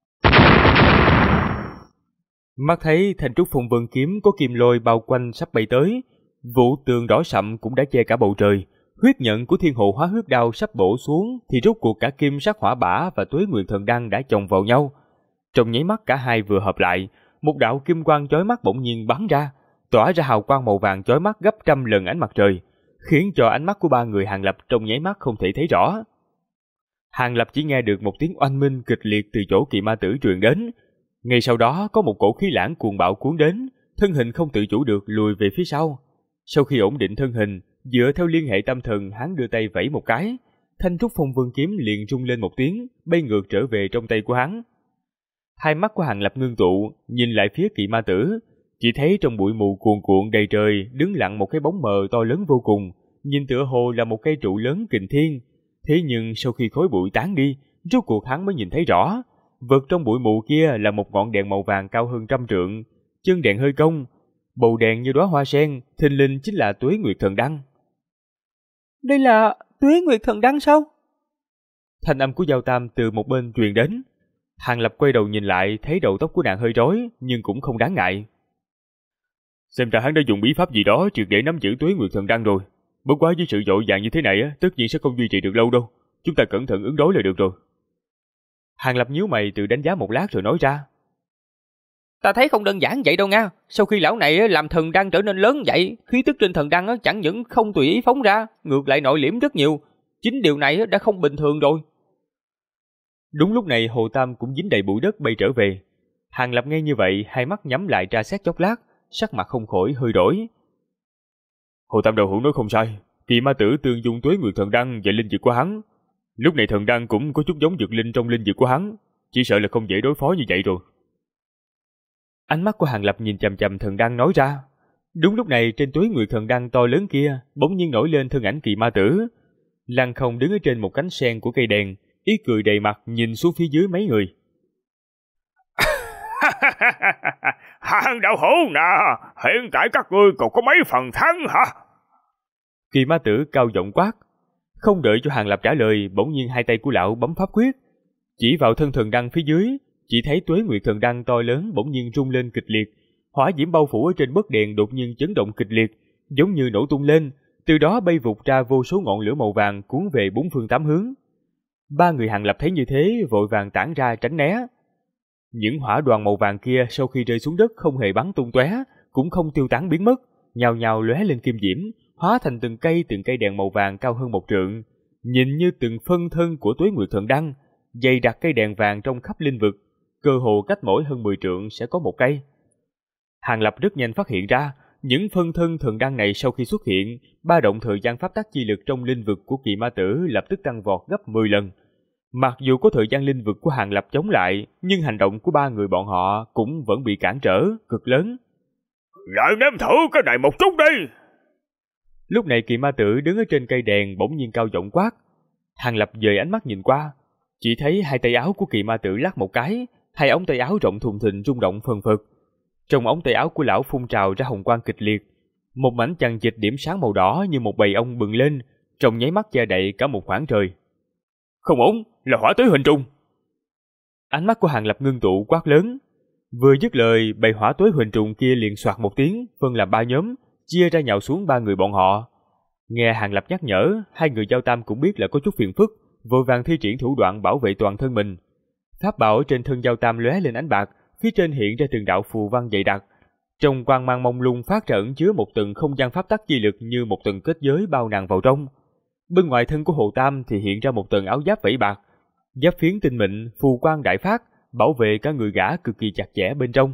Mắt thấy thanh trúc phong vân kiếm có kim lôi bao quanh sắp bay tới, vụ tường đỏ sậm cũng đã che cả bầu trời. Huyết nhận của thiên hồ hóa huyết đao sắp bổ xuống thì rốt cuộc cả kim sắc hỏa bả và Tuế Nguyệt Thần Đăng đã chồng vào nhau. Trong nháy mắt cả hai vừa hợp lại, một đạo kim quang chói mắt bỗng nhiên bắn ra, tỏa ra hào quang màu vàng chói mắt gấp trăm lần ánh mặt trời, khiến cho ánh mắt của ba người Hàng Lập trong nháy mắt không thể thấy rõ. Hàng Lập chỉ nghe được một tiếng oanh minh kịch liệt từ chỗ Kỳ Ma Tử truyền đến. Ngay sau đó có một cổ khí lãng cuồng bạo cuốn đến, thân hình không tự chủ được lùi về phía sau. Sau khi ổn định thân hình, dựa theo liên hệ tâm thần, hắn đưa tay vẫy một cái, thanh trúc phong vân kiếm liền rung lên một tiếng, bay ngược trở về trong tay của hắn. Hai mắt của Hàng Lập ngưng tụ, nhìn lại phía Kỳ Ma Tử, chỉ thấy trong bụi mù cuồn cuộn đầy trời đứng lặng một cái bóng mờ to lớn vô cùng, nhìn tựa hồ là một cây trụ lớn kình thiên. Thế nhưng sau khi khói bụi tán đi, rốt cuộc hắn mới nhìn thấy rõ, vật trong bụi mù kia là một ngọn đèn màu vàng cao hơn 100 trượng, chân đèn hơi cong, bầu đèn như đóa hoa sen, thình lình chính là Tuế Nguyệt Thần Đăng. Đây là Tuế Nguyệt Thần Đăng sao? Thanh âm của Giao Tam từ một bên truyền đến. Hàng Lập quay đầu nhìn lại, thấy đầu tóc của nàng hơi rối, nhưng cũng không đáng ngại. Xem ra hắn đã dùng bí pháp gì đó triệt để nắm giữ Tuế Nguyệt Thần Đăng rồi. Bất quá với sự vội vàng như thế này, tất nhiên sẽ không duy trì được lâu đâu. Chúng ta cẩn thận ứng đối là được rồi. Hàng Lập nhíu mày tự đánh giá một lát rồi nói ra. Ta thấy không đơn giản vậy đâu nha. Sau khi lão này làm thần đăng trở nên lớn vậy, khí tức trên thần đăng chẳng những không tùy ý phóng ra, ngược lại nội liễm rất nhiều. Chính điều này đã không bình thường rồi. Đúng lúc này Hồ Tam cũng dính đầy bụi đất bay trở về. Hàng Lập nghe như vậy, hai mắt nhắm lại tra xét chốc lát, sắc mặt không khỏi hơi đổi. Hồ Tam đầu hữu nói không sai, Kỳ Ma Tử tương dung Tuế Nguyệt Thần Đăng và linh dược của hắn. Lúc này thần đăng cũng có chút giống dược linh trong linh dược của hắn, chỉ sợ là không dễ đối phó như vậy rồi. Ánh mắt của Hàng Lập nhìn chằm chằm thần đăng nói ra. Đúng lúc này trên Tuế Nguyệt Thần Đăng to lớn kia bỗng nhiên nổi lên thân ảnh Kỳ Ma Tử. Lăng Không đứng ở trên một cánh sen của cây đèn, ý cười đầy mặt nhìn xuống phía dưới mấy người. Hàng đạo hữu nè, hiện tại các ngươi còn có mấy phần thắng hả? Kỳ ma tử cao giọng quát. Không đợi cho Hàng Lập trả lời, bỗng nhiên hai tay của lão bấm pháp quyết, chỉ vào thân thần đăng phía dưới, chỉ thấy Tuế Nguyệt thần đăng to lớn bỗng nhiên rung lên kịch liệt, hỏa diễm bao phủ ở trên bức đèn đột nhiên chấn động kịch liệt, giống như nổ tung lên, từ đó bay vụt ra vô số ngọn lửa màu vàng cuốn về bốn phương tám hướng. Ba người Hàng Lập thấy như thế, vội vàng tản ra tránh né. Những hỏa đoàn màu vàng kia sau khi rơi xuống đất không hề bắn tung tóe, cũng không tiêu tán biến mất, nhào nhào lóe lên kim diễm, hóa thành từng cây đèn màu vàng cao hơn 1 trượng, nhìn như từng phân thân của Tuế Nguyệt thần đăng, dày đặc cây đèn vàng trong khắp linh vực, cơ hồ cách mỗi hơn 10 trượng sẽ có một cây. Hàng Lập rất nhanh phát hiện ra, những phân thân thần đăng này sau khi xuất hiện, ba động thời gian pháp tắc chi lực trong linh vực của Kỳ Ma Tử lập tức tăng vọt gấp 10 lần. Mặc dù có thời gian linh vực của Hàng Lập chống lại, nhưng hành động của ba người bọn họ cũng vẫn bị cản trở cực lớn. Lại nếm thử cái này một chút đi. Lúc này Kỳ Ma Tử đứng ở trên cây đèn bỗng nhiên cao giọng quát. Hàng Lập dời ánh mắt nhìn qua, chỉ thấy hai tay áo của Kỳ Ma Tử lắc một cái, hai ống tay áo rộng thùng thình rung động phần phật. Trong ống tay áo của lão phun trào ra hồng quang kịch liệt, một mảnh chằng chịt điểm sáng màu đỏ như một bầy ong bừng lên, trong nháy mắt che đậy cả một khoảng trời. Không ổn, là hỏa tuế hình trùng. Ánh mắt của Hàng Lập ngưng tụ quát lớn. Vừa dứt lời, bầy hỏa tuế hình trùng kia liền soạt một tiếng, phân làm 3 nhóm, chia ra nhào xuống ba người bọn họ. Nghe Hàng Lập nhắc nhở, hai người Giao Tam cũng biết là có chút phiền phức, vội vàng thi triển thủ đoạn bảo vệ toàn thân mình. Pháp bảo ở trên thân Giao Tam lóe lên ánh bạc, phía trên hiện ra từng đạo phù văn dày đặc. Trong quang mang mông lung phát ra ẩn chứa một tầng không gian pháp tắc chi lực như một tầng kết giới bao nàng vào trong. Bên ngoài thân của Hồ Tam thì hiện ra một tầng áo giáp vảy bạc, giáp phiến tinh mịn, phù quang đại phát, bảo vệ cả người gã cực kỳ chặt chẽ bên trong.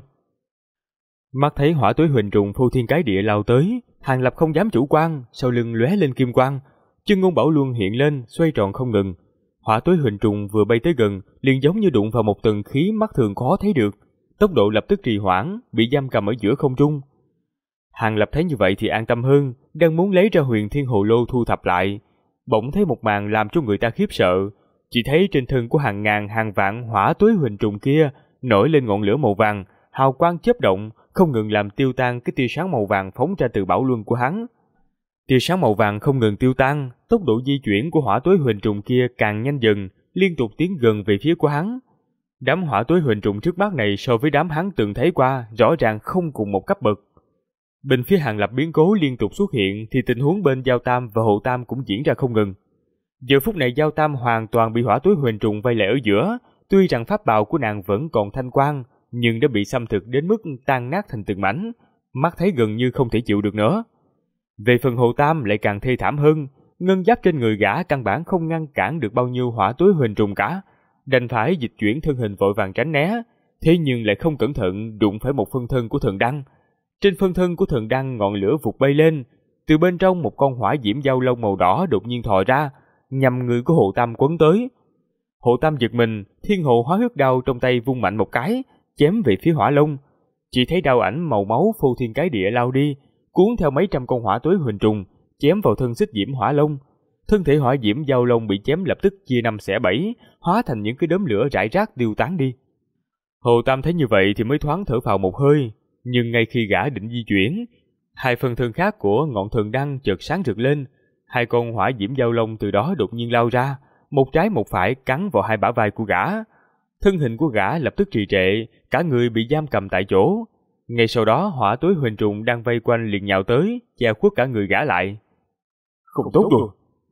Mắt thấy hỏa tuế huỳnh trùng phô thiên cái địa lao tới, Hàng Lập không dám chủ quan, sau lưng lóe lên kim quang, chân ngôn bảo luân hiện lên, xoay tròn không ngừng. Hỏa tuế huỳnh trùng vừa bay tới gần, liền giống như đụng vào một tầng khí mắt thường khó thấy được, tốc độ lập tức trì hoãn, bị giam cầm ở giữa không trung. Hàng Lập thấy như vậy thì an tâm hơn, đang muốn lấy ra Huyền Thiên Hồ Lô thu thập lại, bỗng thấy một màn làm cho người ta khiếp sợ. Chỉ thấy trên thân của hàng ngàn hàng vạn hỏa tuế huỳnh trùng kia nổi lên ngọn lửa màu vàng, hào quang chớp động, không ngừng làm tiêu tan cái tia sáng màu vàng phóng ra từ bảo luân của hắn. Tia sáng màu vàng không ngừng tiêu tan, tốc độ di chuyển của hỏa tuế huỳnh trùng kia càng nhanh dần, liên tục tiến gần về phía của hắn. Đám hỏa tuế huỳnh trùng trước mắt này so với đám hắn từng thấy qua rõ ràng không cùng một cấp bậc. Bên phía Hàng Lập biến cố liên tục xuất hiện thì tình huống bên Giao Tam và Hồ Tam cũng diễn ra không ngừng. Giờ phút này Giao Tam hoàn toàn bị hỏa tuế huỳnh trùng vây lại ở giữa, tuy rằng pháp bào của nàng vẫn còn thanh quang, nhưng đã bị xâm thực đến mức tan nát thành từng mảnh, mắt thấy gần như không thể chịu được nữa. Về phần Hồ Tam lại càng thê thảm hơn, ngân giáp trên người gã căn bản không ngăn cản được bao nhiêu hỏa tuế huỳnh trùng cả, đành phải dịch chuyển thân hình vội vàng tránh né, thế nhưng lại không cẩn thận đụng phải một phân thân của thần đăng. Trên phân thân của thần đăng ngọn lửa vụt bay lên, từ bên trong một con hỏa diễm dao lông màu đỏ đột nhiên thò ra, nhằm người của Hồ Tam quấn tới. Hồ Tam giật mình, thiên hồ hóa huyết đao trong tay vung mạnh một cái, chém về phía hỏa long. Chỉ thấy đao ảnh màu máu phô thiên cái địa lao đi, cuốn theo mấy trăm con hỏa tuế huỳnh trùng, chém vào thân xích diễm hỏa long. Thân thể hỏa diễm dao long bị chém lập tức chia 5 xẻ 7, hóa thành những cái đốm lửa rải rác tiêu tán đi. Hồ Tam thấy như vậy thì mới thoáng thở phào một hơi, nhưng ngay khi gã định di chuyển, hai phần thân khác của ngọn thần đăng chợt sáng rực lên, hai con hỏa diễm dao long từ đó đột nhiên lao ra, một trái một phải cắn vào hai bả vai của gã. Thân hình của gã lập tức trì trệ, cả người bị giam cầm tại chỗ. Ngay sau đó hỏa tuế huỳnh trùng đang vây quanh liền nhào tới, che khuất cả người gã lại. Không tốt rồi.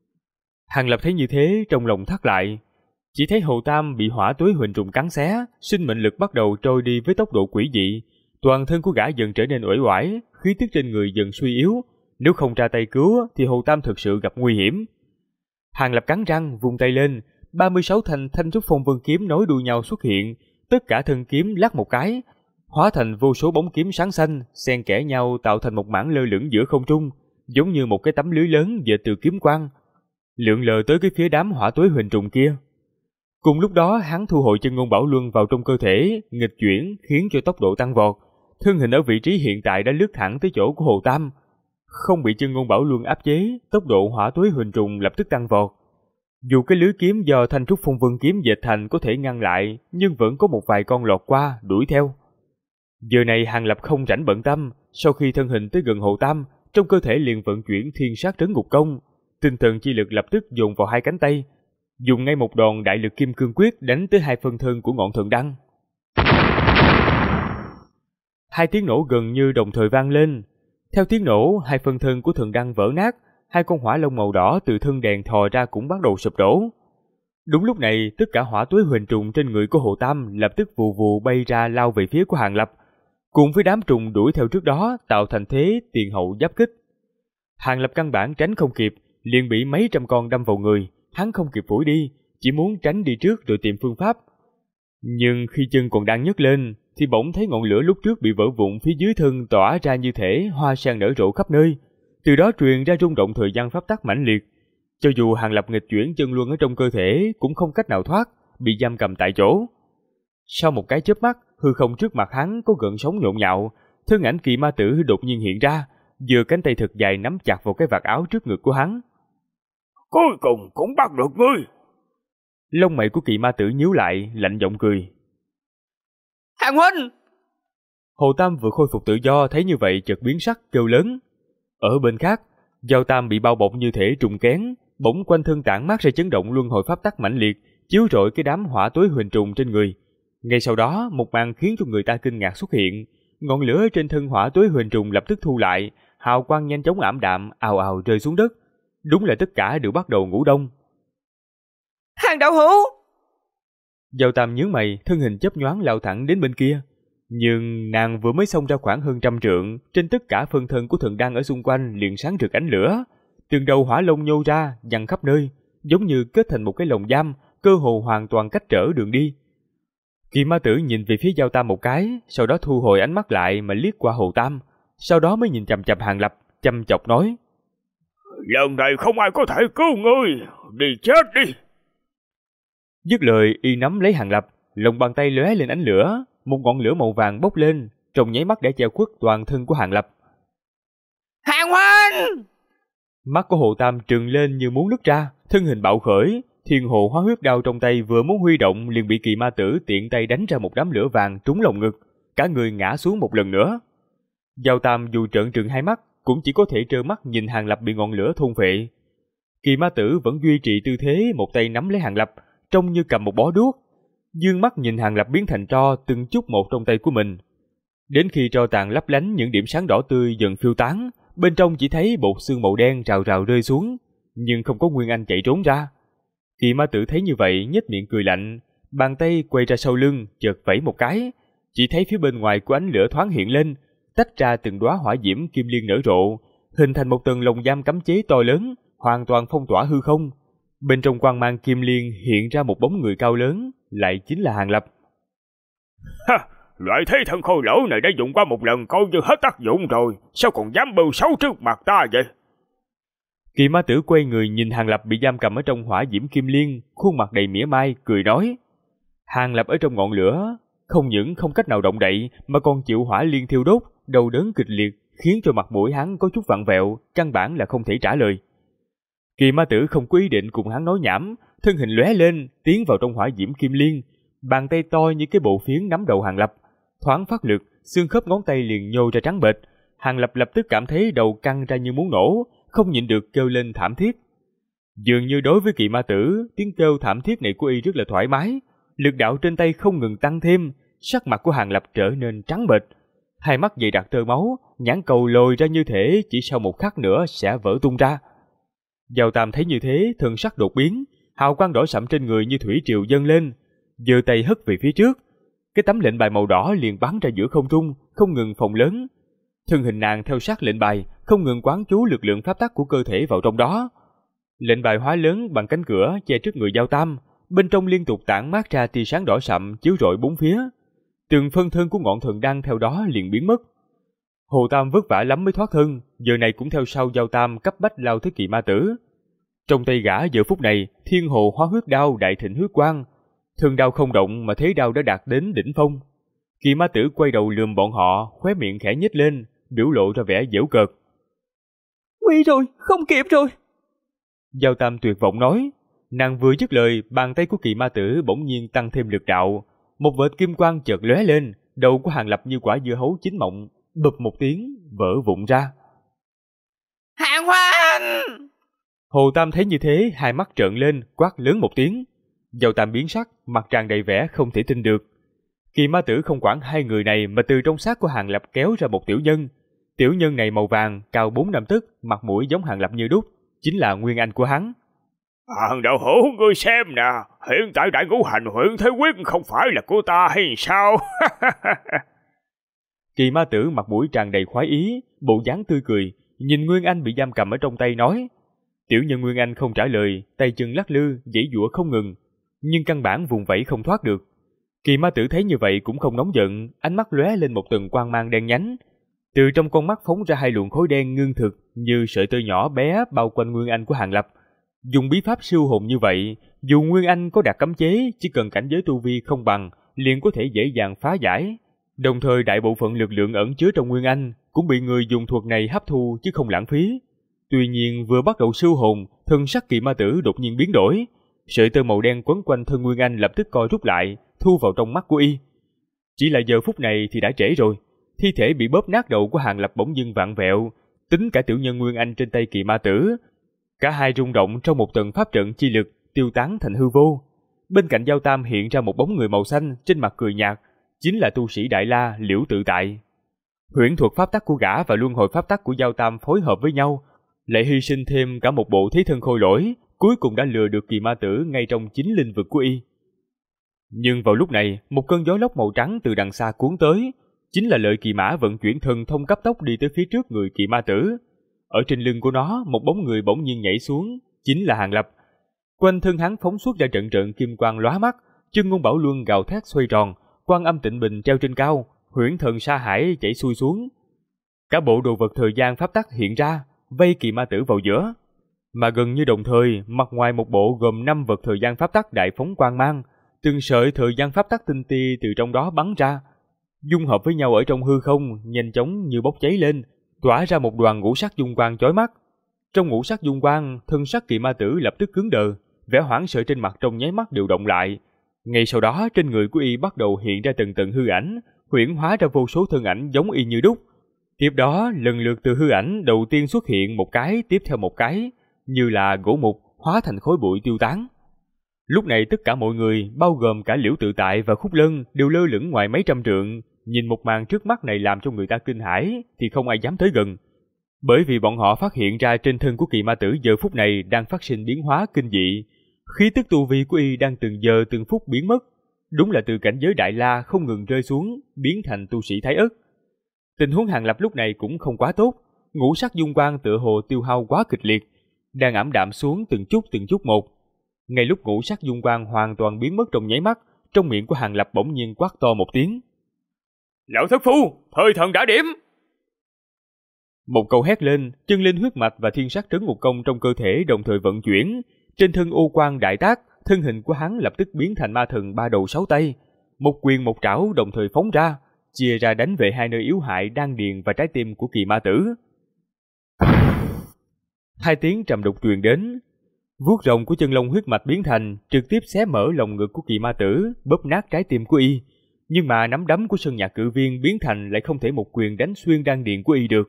Hàng Lập thấy như thế trong lòng thắt lại, chỉ thấy Hồ Tam bị hỏa tuế huỳnh trùng cắn xé, sinh mệnh lực bắt đầu trôi đi với tốc độ quỷ dị, toàn thân của gã dần trở nên uể oải, khí tức trên người dần suy yếu, nếu không ra tay cứu thì Hồ Tam thực sự gặp nguy hiểm. Hàng Lập cắn răng vung tay lên, 36 thanh trúc phong vân kiếm nối đuôi nhau xuất hiện, tất cả thân kiếm lắc một cái, hóa thành vô số bóng kiếm sáng xanh, xen kẽ nhau tạo thành một mảng lơ lửng giữa không trung, giống như một cái tấm lưới lớn dệt từ kiếm quang, lượn lờ tới cái phía đám hỏa tuế huỳnh trùng kia. Cùng lúc đó hắn thu hồi chân ngôn bảo luân vào trong cơ thể, nghịch chuyển khiến cho tốc độ tăng vọt, thân hình ở vị trí hiện tại đã lướt thẳng tới chỗ của Hồ Tam. Không bị chân ngôn bảo luân áp chế, tốc độ hỏa tuế huỳnh trùng lập tức tăng vọt. Dù cái lưới kiếm do thanh trúc phong vân kiếm dệt thành có thể ngăn lại, nhưng vẫn có một vài con lọt qua đuổi theo. Giờ này Hàng Lập không rảnh bận tâm, sau khi thân hình tới gần Hồ Tam, trong cơ thể liền vận chuyển Thiên Sát Trấn Ngục Công, tinh thần chi lực lập tức dồn vào hai cánh tay, dùng ngay một đòn đại lực kim cương quyết đánh tới hai phân thân của ngọn thần đăng. Hai tiếng nổ gần như đồng thời vang lên. Theo tiếng nổ, hai phân thân của thần đăng vỡ nát, hai con hỏa long màu đỏ từ thân đèn thò ra cũng bắt đầu sụp đổ. Đúng lúc này, tất cả hỏa tuế huyền trùng trên người của Hồ Tam lập tức vù vù bay ra lao về phía của Hàng Lập, cùng với đám trùng đuổi theo trước đó tạo thành thế tiền hậu giáp kích. Hàng Lập căn bản tránh không kịp, liền bị mấy trăm con đâm vào người, hắn không kịp phủi đi, chỉ muốn tránh đi trước rồi tìm phương pháp. Nhưng khi chân còn đang nhấc lên, thì bỗng thấy ngọn lửa lúc trước bị vỡ vụn phía dưới thân tỏa ra như thể hoa sen nở rộ khắp nơi, từ đó truyền ra rung động thời gian pháp tắc mãnh liệt. Cho dù Hàng Lập nghịch chuyển chân luân ở trong cơ thể cũng không cách nào thoát, bị giam cầm tại chỗ. Sau một cái chớp mắt, hư không trước mặt hắn có gợn sóng nhộn nhạo, thân ảnh Kỳ Ma Tử đột nhiên hiện ra, giơ cánh tay thật dài nắm chặt vào cái vạt áo trước ngực của hắn. Cuối cùng cũng bắt được ngươi. Lông mày của Kỳ Ma Tử nhíu lại, lạnh giọng cười. Hàng huynh! Hồ Tam vừa khôi phục tự do thấy như vậy chợt biến sắc kêu lớn. Ở bên khác, Giao Tam bị bao bọc như thể trùng kén, bỗng quanh thân tản mát ra chấn động luân hồi pháp tắc mãnh liệt, chiếu rọi cái đám hỏa tối huyền trùng trên người. Ngay sau đó, một màn khiến cho người ta kinh ngạc xuất hiện, ngọn lửa trên thân hỏa tối huyền trùng lập tức thu lại, hào quang nhanh chóng ảm đạm, ào ào rơi xuống đất. Đúng là tất cả đều bắt đầu ngủ đông. Hàng đạo hữu! Giao Tam nhướng mày, thân hình chớp nhoáng lao thẳng đến bên kia. Nhưng nàng vừa mới xông ra khoảng hơn 100 trượng, trên tất cả phân thân của thần đăng ở xung quanh liền sáng rực ánh lửa. Từng đầu hỏa long nhô ra, giăng khắp nơi, giống như kết thành một cái lồng giam, cơ hồ hoàn toàn cách trở đường đi. Kỳ Ma Tử nhìn về phía Giao Tam một cái, sau đó thu hồi ánh mắt lại mà liếc qua Hồ Tam, sau đó mới nhìn chằm chằm Hàng Lập, chăm chọc nói: Lần này không ai có thể cứu ngươi, đi chết đi. Dứt lời, y nắm lấy Hàng Lập, lòng bàn tay lóe lên ánh lửa, một ngọn lửa màu vàng bốc lên, trong nháy mắt đã che khuất toàn thân của Hàng Lập. Hàng huynh! Mắt của Hồ Tam trừng lên như muốn nứt ra, thân hình bạo khởi, thiên hồ hóa huyết đao trong tay vừa muốn huy động liền bị Kỳ Ma Tử tiện tay đánh ra một đám lửa vàng trúng lồng ngực, cả người ngã xuống một lần nữa. Giao Tam dù trợn trừng hai mắt, cũng chỉ có thể trơ mắt nhìn Hàng Lập bị ngọn lửa thôn phệ. Kỳ Ma Tử vẫn duy trì tư thế một tay nắm lấy Hàng Lập, trông như cầm một bó đuốc, dương mắt nhìn Hàng Lập biến thành tro từng chút một trong tay của mình. Đến khi tro tàn lấp lánh những điểm sáng đỏ tươi dần phiêu tán, bên trong chỉ thấy bột xương màu đen rào rào rơi xuống, nhưng không có Nguyên Anh chạy trốn ra. Kỳ Ma Tử thấy như vậy nhếch miệng cười lạnh, bàn tay quay ra sau lưng, chợt vẫy một cái, chỉ thấy phía bên ngoài của ánh lửa thoáng hiện lên, tách ra từng đóa hỏa diễm kim liên nở rộ, hình thành một tầng lồng giam cấm chế to lớn, hoàn toàn phong tỏa hư không. Bên trong quang mang kim liên hiện ra một bóng người cao lớn, lại chính là Hàng Lập. Ha, loại thế thân khôi lỗ này đã dùng qua một lần coi như hết tác dụng rồi, sao còn dám bêu xấu trước mặt ta vậy? Kỳ Ma Tử quay người nhìn Hàng Lập bị giam cầm ở trong hỏa diễm kim liên, khuôn mặt đầy mỉa mai, cười nói. Hàng Lập ở trong ngọn lửa, không những không cách nào động đậy mà còn chịu hỏa liên thiêu đốt, đau đớn kịch liệt, khiến cho mặt mũi hắn có chút vặn vẹo, căn bản là không thể trả lời. Kỳ Ma Tử không có ý định cùng hắn nói nhảm, thân hình lóe lên, tiến vào trong hỏa diễm kim liên, bàn tay to như cái bộ phiến nắm đầu Hàng Lập, thoáng phát lực, xương khớp ngón tay liền nhô ra trắng bệch. Hàng Lập lập tức cảm thấy đầu căng ra như muốn nổ, không nhịn được kêu lên thảm thiết. Dường như đối với Kỳ Ma Tử, tiếng kêu thảm thiết này của y rất là thoải mái, lực đạo trên tay không ngừng tăng thêm, sắc mặt của Hàng Lập trở nên trắng bệch, hai mắt dày đặc tơ máu, nhãn cầu lồi ra như thể chỉ sau một khắc nữa sẽ vỡ tung ra. Giao Tam thấy như thế, thần sắc đột biến, hào quang đỏ sẫm trên người như thủy triều dâng lên, giơ tay hất về phía trước, cái tấm lệnh bài màu đỏ liền bắn ra giữa không trung, không ngừng phồng lớn. Thân hình nàng theo sát lệnh bài, không ngừng quán chú lực lượng pháp tắc của cơ thể vào trong đó. Lệnh bài hóa lớn bằng cánh cửa che trước người Giao Tam, bên trong liên tục tản mát ra tia sáng đỏ sậm chiếu rọi bốn phía. Từng phân thân của ngọn thần đăng theo đó liền biến mất. Hồ Tam vất vả lắm mới thoát thân, giờ này cũng theo sau Giao Tam cấp bách lao tới Kỳ Ma Tử. Trong tay gã giờ phút này, thiên hồ hóa huyết đao đại thịnh huyết quang, thân đao không động mà thế đao đã đạt đến đỉnh phong. Kỳ Ma Tử quay đầu lườm bọn họ, khóe miệng khẽ nhếch lên, biểu lộ ra vẻ giễu cợt. Nguy rồi, không kịp rồi. Giao Tam tuyệt vọng nói. Nàng vừa dứt lời, bàn tay của Kỳ Ma Tử bỗng nhiên tăng thêm lực đạo, một vệt kim quang chợt lóe lên, đầu của Hàng Lập như quả dưa hấu chín mọng, bụp một tiếng vỡ vụn ra. Hàng Huynh! Hồ Tam thấy như thế, hai mắt trợn lên, quát lớn một tiếng. Dao Tam biến sắc, mặt tràn đầy vẻ không thể tin được. Kỳ ma tử không quản hai người này mà từ trong xác của Hàng Lập kéo ra một tiểu nhân. Tiểu nhân này màu vàng, cao 4-5 tấc, mặt mũi giống Hàng Lập như đúc, chính là nguyên anh của hắn. Hàng đạo hữu, ngươi xem nè, hiện tại đại ngũ hành huyện thế quyết không phải là của ta hay sao? Kỳ ma tử mặt mũi tràn đầy khoái ý, bộ dáng tươi cười, nhìn Nguyên Anh bị giam cầm ở trong tay nói. Tiểu nhân Nguyên Anh không trả lời, tay chân lắc lư, giãy giụa không ngừng, nhưng căn bản vùng vẫy không thoát được. Kỳ ma tử thấy như vậy cũng không nóng giận, ánh mắt lóe lên một tầng quang mang đen nhánh. Từ trong con mắt phóng ra hai luồng khối đen ngưng thực như sợi tơ nhỏ bé bao quanh Nguyên Anh của Hàng Lập. Dùng bí pháp siêu hồn như vậy, dù Nguyên Anh có đạt cấm chế, chỉ cần cảnh giới tu vi không bằng, liền có thể dễ dàng phá giải. Đồng thời đại bộ phận lực lượng ẩn chứa trong Nguyên Anh cũng bị người dùng thuật này hấp thu chứ không lãng phí. Tuy nhiên vừa bắt đầu siêu hồn, thân sắc kỳ ma tử đột nhiên biến đổi. Sợi tơ màu đen quấn quanh thân Nguyên Anh lập tức co rút lại, thu vào trong mắt của y. Chỉ là giờ phút này thì đã trễ rồi. Thi thể bị bóp nát đầu của Hàng Lập bỗng dưng vặn vẹo, tính cả tiểu nhân Nguyên Anh trên tay kỳ ma tử. Cả hai rung động trong một tầng pháp trận chi lực, tiêu tán thành hư vô. Bên cạnh Dao Tam hiện ra một bóng người màu xanh, trên mặt cười nhạt, chính là tu sĩ Đại La Liễu Tự Tại. Huyễn thuật pháp tắc của gã và luân hồi pháp tắc của Dao Tam phối hợp với nhau, lại hy sinh thêm cả một bộ thế thân khôi lỗi, cuối cùng đã lừa được kỳ ma tử ngay trong chính linh vực của y. Nhưng vào lúc này, một cơn gió lốc màu trắng từ đằng xa cuốn tới, chính là lợi kỳ mã vận chuyển thần thông cấp tốc đi tới phía trước người kỳ ma tử. Ở trên lưng của nó, một bóng người bỗng nhiên nhảy xuống, chính là Hàng Lập. Quanh thân hắn phóng xuất ra trận trận kim quang lóa mắt, chân ngôn bảo luân gào thét xoay tròn, Quan Âm Tịnh Bình treo trên cao, huyễn thần sa hải chảy xuôi xuống. Cả bộ đồ vật thời gian pháp tắc hiện ra, vây kỳ ma tử vào giữa. Mà gần như đồng thời, mặt ngoài một bộ gồm 5 vật thời gian pháp tắc đại phóng quang mang, từng sợi thời gian pháp tắc tinh ti từ trong đó bắn ra, dung hợp với nhau ở trong hư không, nhanh chóng như bốc cháy lên, tỏa ra một đoàn ngũ sắc dung quang chói mắt. Trong ngũ sắc dung quang, thân sắc kỳ ma tử lập tức cứng đờ, vẻ hoảng sợ trên mặt trong nháy mắt đều động lại. Ngay sau đó, trên người của y bắt đầu hiện ra từng tầng hư ảnh, huyễn hóa ra vô số thân ảnh giống y như đúc. Tiếp đó, lần lượt từ hư ảnh đầu tiên xuất hiện một cái tiếp theo một cái, như là gỗ mục hóa thành khói bụi tiêu tán. Lúc này tất cả mọi người, bao gồm cả Liễu Tự Tại và Khúc Lân, đều lơ lửng ngoài mấy trăm trượng. Nhìn một màn trước mắt này làm cho người ta kinh hãi, thì không ai dám tới gần. Bởi vì bọn họ phát hiện ra trên thân của kỳ ma tử giờ phút này đang phát sinh biến hóa kinh dị. Khí tức tu vi của y đang từng giờ từng phút biến mất. Đúng là từ cảnh giới Đại La không ngừng rơi xuống, biến thành tu sĩ Thái Ất. Tình huống Hàng Lập lúc này cũng không quá tốt. Ngũ sắc dung quang tựa hồ tiêu hao quá kịch liệt, đang ảm đạm xuống từng chút một. Ngay lúc ngũ sắc dung quang hoàn toàn biến mất trong nháy mắt, trong miệng của Hàng Lập bỗng nhiên quát to một tiếng. Lão thất phu, thời thần đã điểm. Một câu hét lên, chân linh huyết mạch và thiên sát trấn ngục công trong cơ thể đồng thời vận chuyển. Trên thân ô quang đại tác, thân hình của hắn lập tức biến thành ma thần 3 đầu 6 tay. Một quyền một trảo đồng thời phóng ra, chia ra đánh về hai nơi yếu hại đan điền và trái tim của kỳ ma tử. Hai tiếng trầm đục truyền đến. Vuốt rồng của chân long huyết mạch biến thành, trực tiếp xé mở lồng ngực của kỳ ma tử, bóp nát trái tim của y. Nhưng mà nắm đấm của Sơn Nhạc Cự Viên biến thành lại không thể một quyền đánh xuyên đan điền của y được.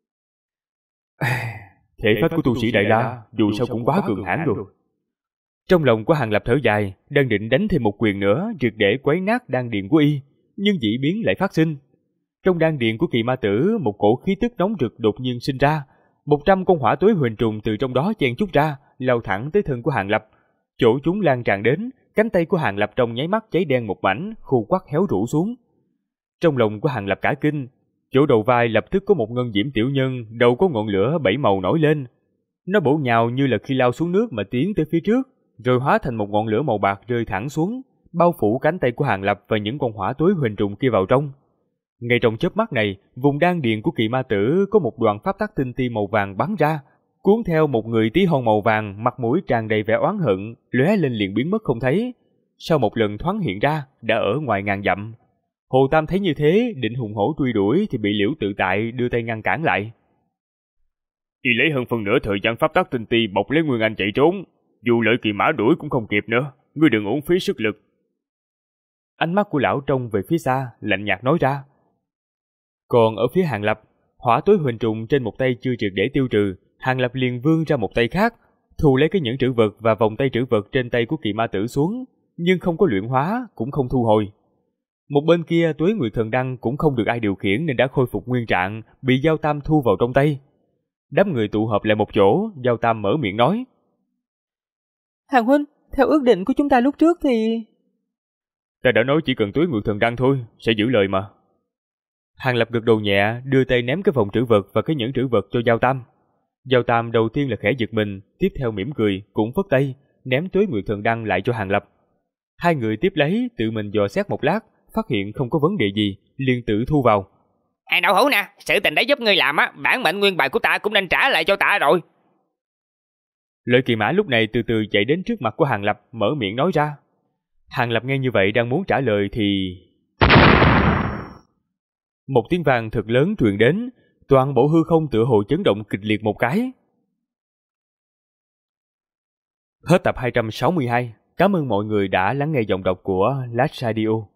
Thể phách của tu sĩ Đại La dù sao cũng quá cường hãn rồi. Trong lòng của Hàng Lập thở dài, đang định đánh thêm một quyền nữa triệt để quấy nát đan điền của y, nhưng dị biến lại phát sinh. Trong đan điền của kỳ ma tử, một cổ khí tức nóng rực đột nhiên sinh ra. 100 con hỏa tuế huyền trùng từ trong đó chen chúc ra, lao thẳng tới thân của Hàng Lập. Chỗ chúng lan tràn đến, cánh tay của Hàng Lập trong nháy mắt cháy đen một mảnh, khô quắt héo rũ xuống. Trong lòng của Hàng Lập cả kinh, chỗ đầu vai lập tức có một ngân diễm tiểu nhân, đầu có ngọn lửa 7 màu nổi lên. Nó bổ nhào như là khi lao xuống nước mà tiến tới phía trước, rồi hóa thành một ngọn lửa màu bạc rơi thẳng xuống, bao phủ cánh tay của Hàng Lập và những con hỏa tuế huyền trùng kia vào trong. Ngay trong chớp mắt này, vùng đan điền của kỳ ma tử có một đoàn pháp tắc tinh ti màu vàng bắn ra, cuốn theo một người tí hon màu vàng, mặt mũi tràn đầy vẻ oán hận, lóe lên liền biến mất không thấy. Sau một lần thoáng hiện ra, đã ở ngoài ngàn dặm. Hồ Tam thấy như thế, định hùng hổ truy đuổi thì bị Liễu Tự Tại đưa tay ngăn cản lại. Y lấy hơn phần nửa thời gian pháp tắc tinh ti bọc lấy Nguyên Anh chạy trốn, dù lợi kỳ mã đuổi cũng không kịp nữa, ngươi đừng uổng phí sức lực. Ánh mắt của lão trông về phía xa, lạnh nhạt nói ra. Còn ở phía Hàng Lập, hỏa tối huỳnh trùng trên một tay chưa triệt để tiêu trừ, Hàng Lập liền vươn ra một tay khác, thu lấy cái nhẫn trữ vật và vòng tay trữ vật trên tay của Kỳ Ma Tử xuống, nhưng không có luyện hóa, cũng không thu hồi. Một bên kia Tuế Nguyệt Thần Đăng cũng không được ai điều khiển nên đã khôi phục nguyên trạng, bị Giao Tam thu vào trong tay. Đám người tụ họp lại một chỗ, Giao Tam mở miệng nói. Hàng huynh, theo ước định của chúng ta lúc trước thì... Ta đã nói chỉ cần Tuế Nguyệt Thần Đăng thôi, sẽ giữ lời mà. Hàng Lập gật đầu nhẹ, đưa tay ném cái vòng trữ vật và cái nhẫn trữ vật cho Giao Tam. Giao Tam đầu tiên là khẽ giật mình, tiếp theo mỉm cười, cũng phất tay, ném Tuế Nguyệt Thần Đăng lại cho Hàng Lập. Hai người tiếp lấy, tự mình dò xét một lát, phát hiện không có vấn đề gì, liền tự thu vào. Đạo hữu nè, sự tình đã giúp ngươi làm á, bản mệnh nguyên bài của ta cũng nên trả lại cho ta rồi. Lợi Kỳ Mã lúc này từ từ chạy đến trước mặt của Hàng Lập, mở miệng nói ra. Hàng Lập nghe như vậy đang muốn trả lời thì... Một tiếng vang thật lớn truyền đến, toàn bộ hư không tựa hồ chấn động kịch liệt một cái. Hết tập 262. Cảm ơn mọi người đã lắng nghe giọng đọc của Last Radio.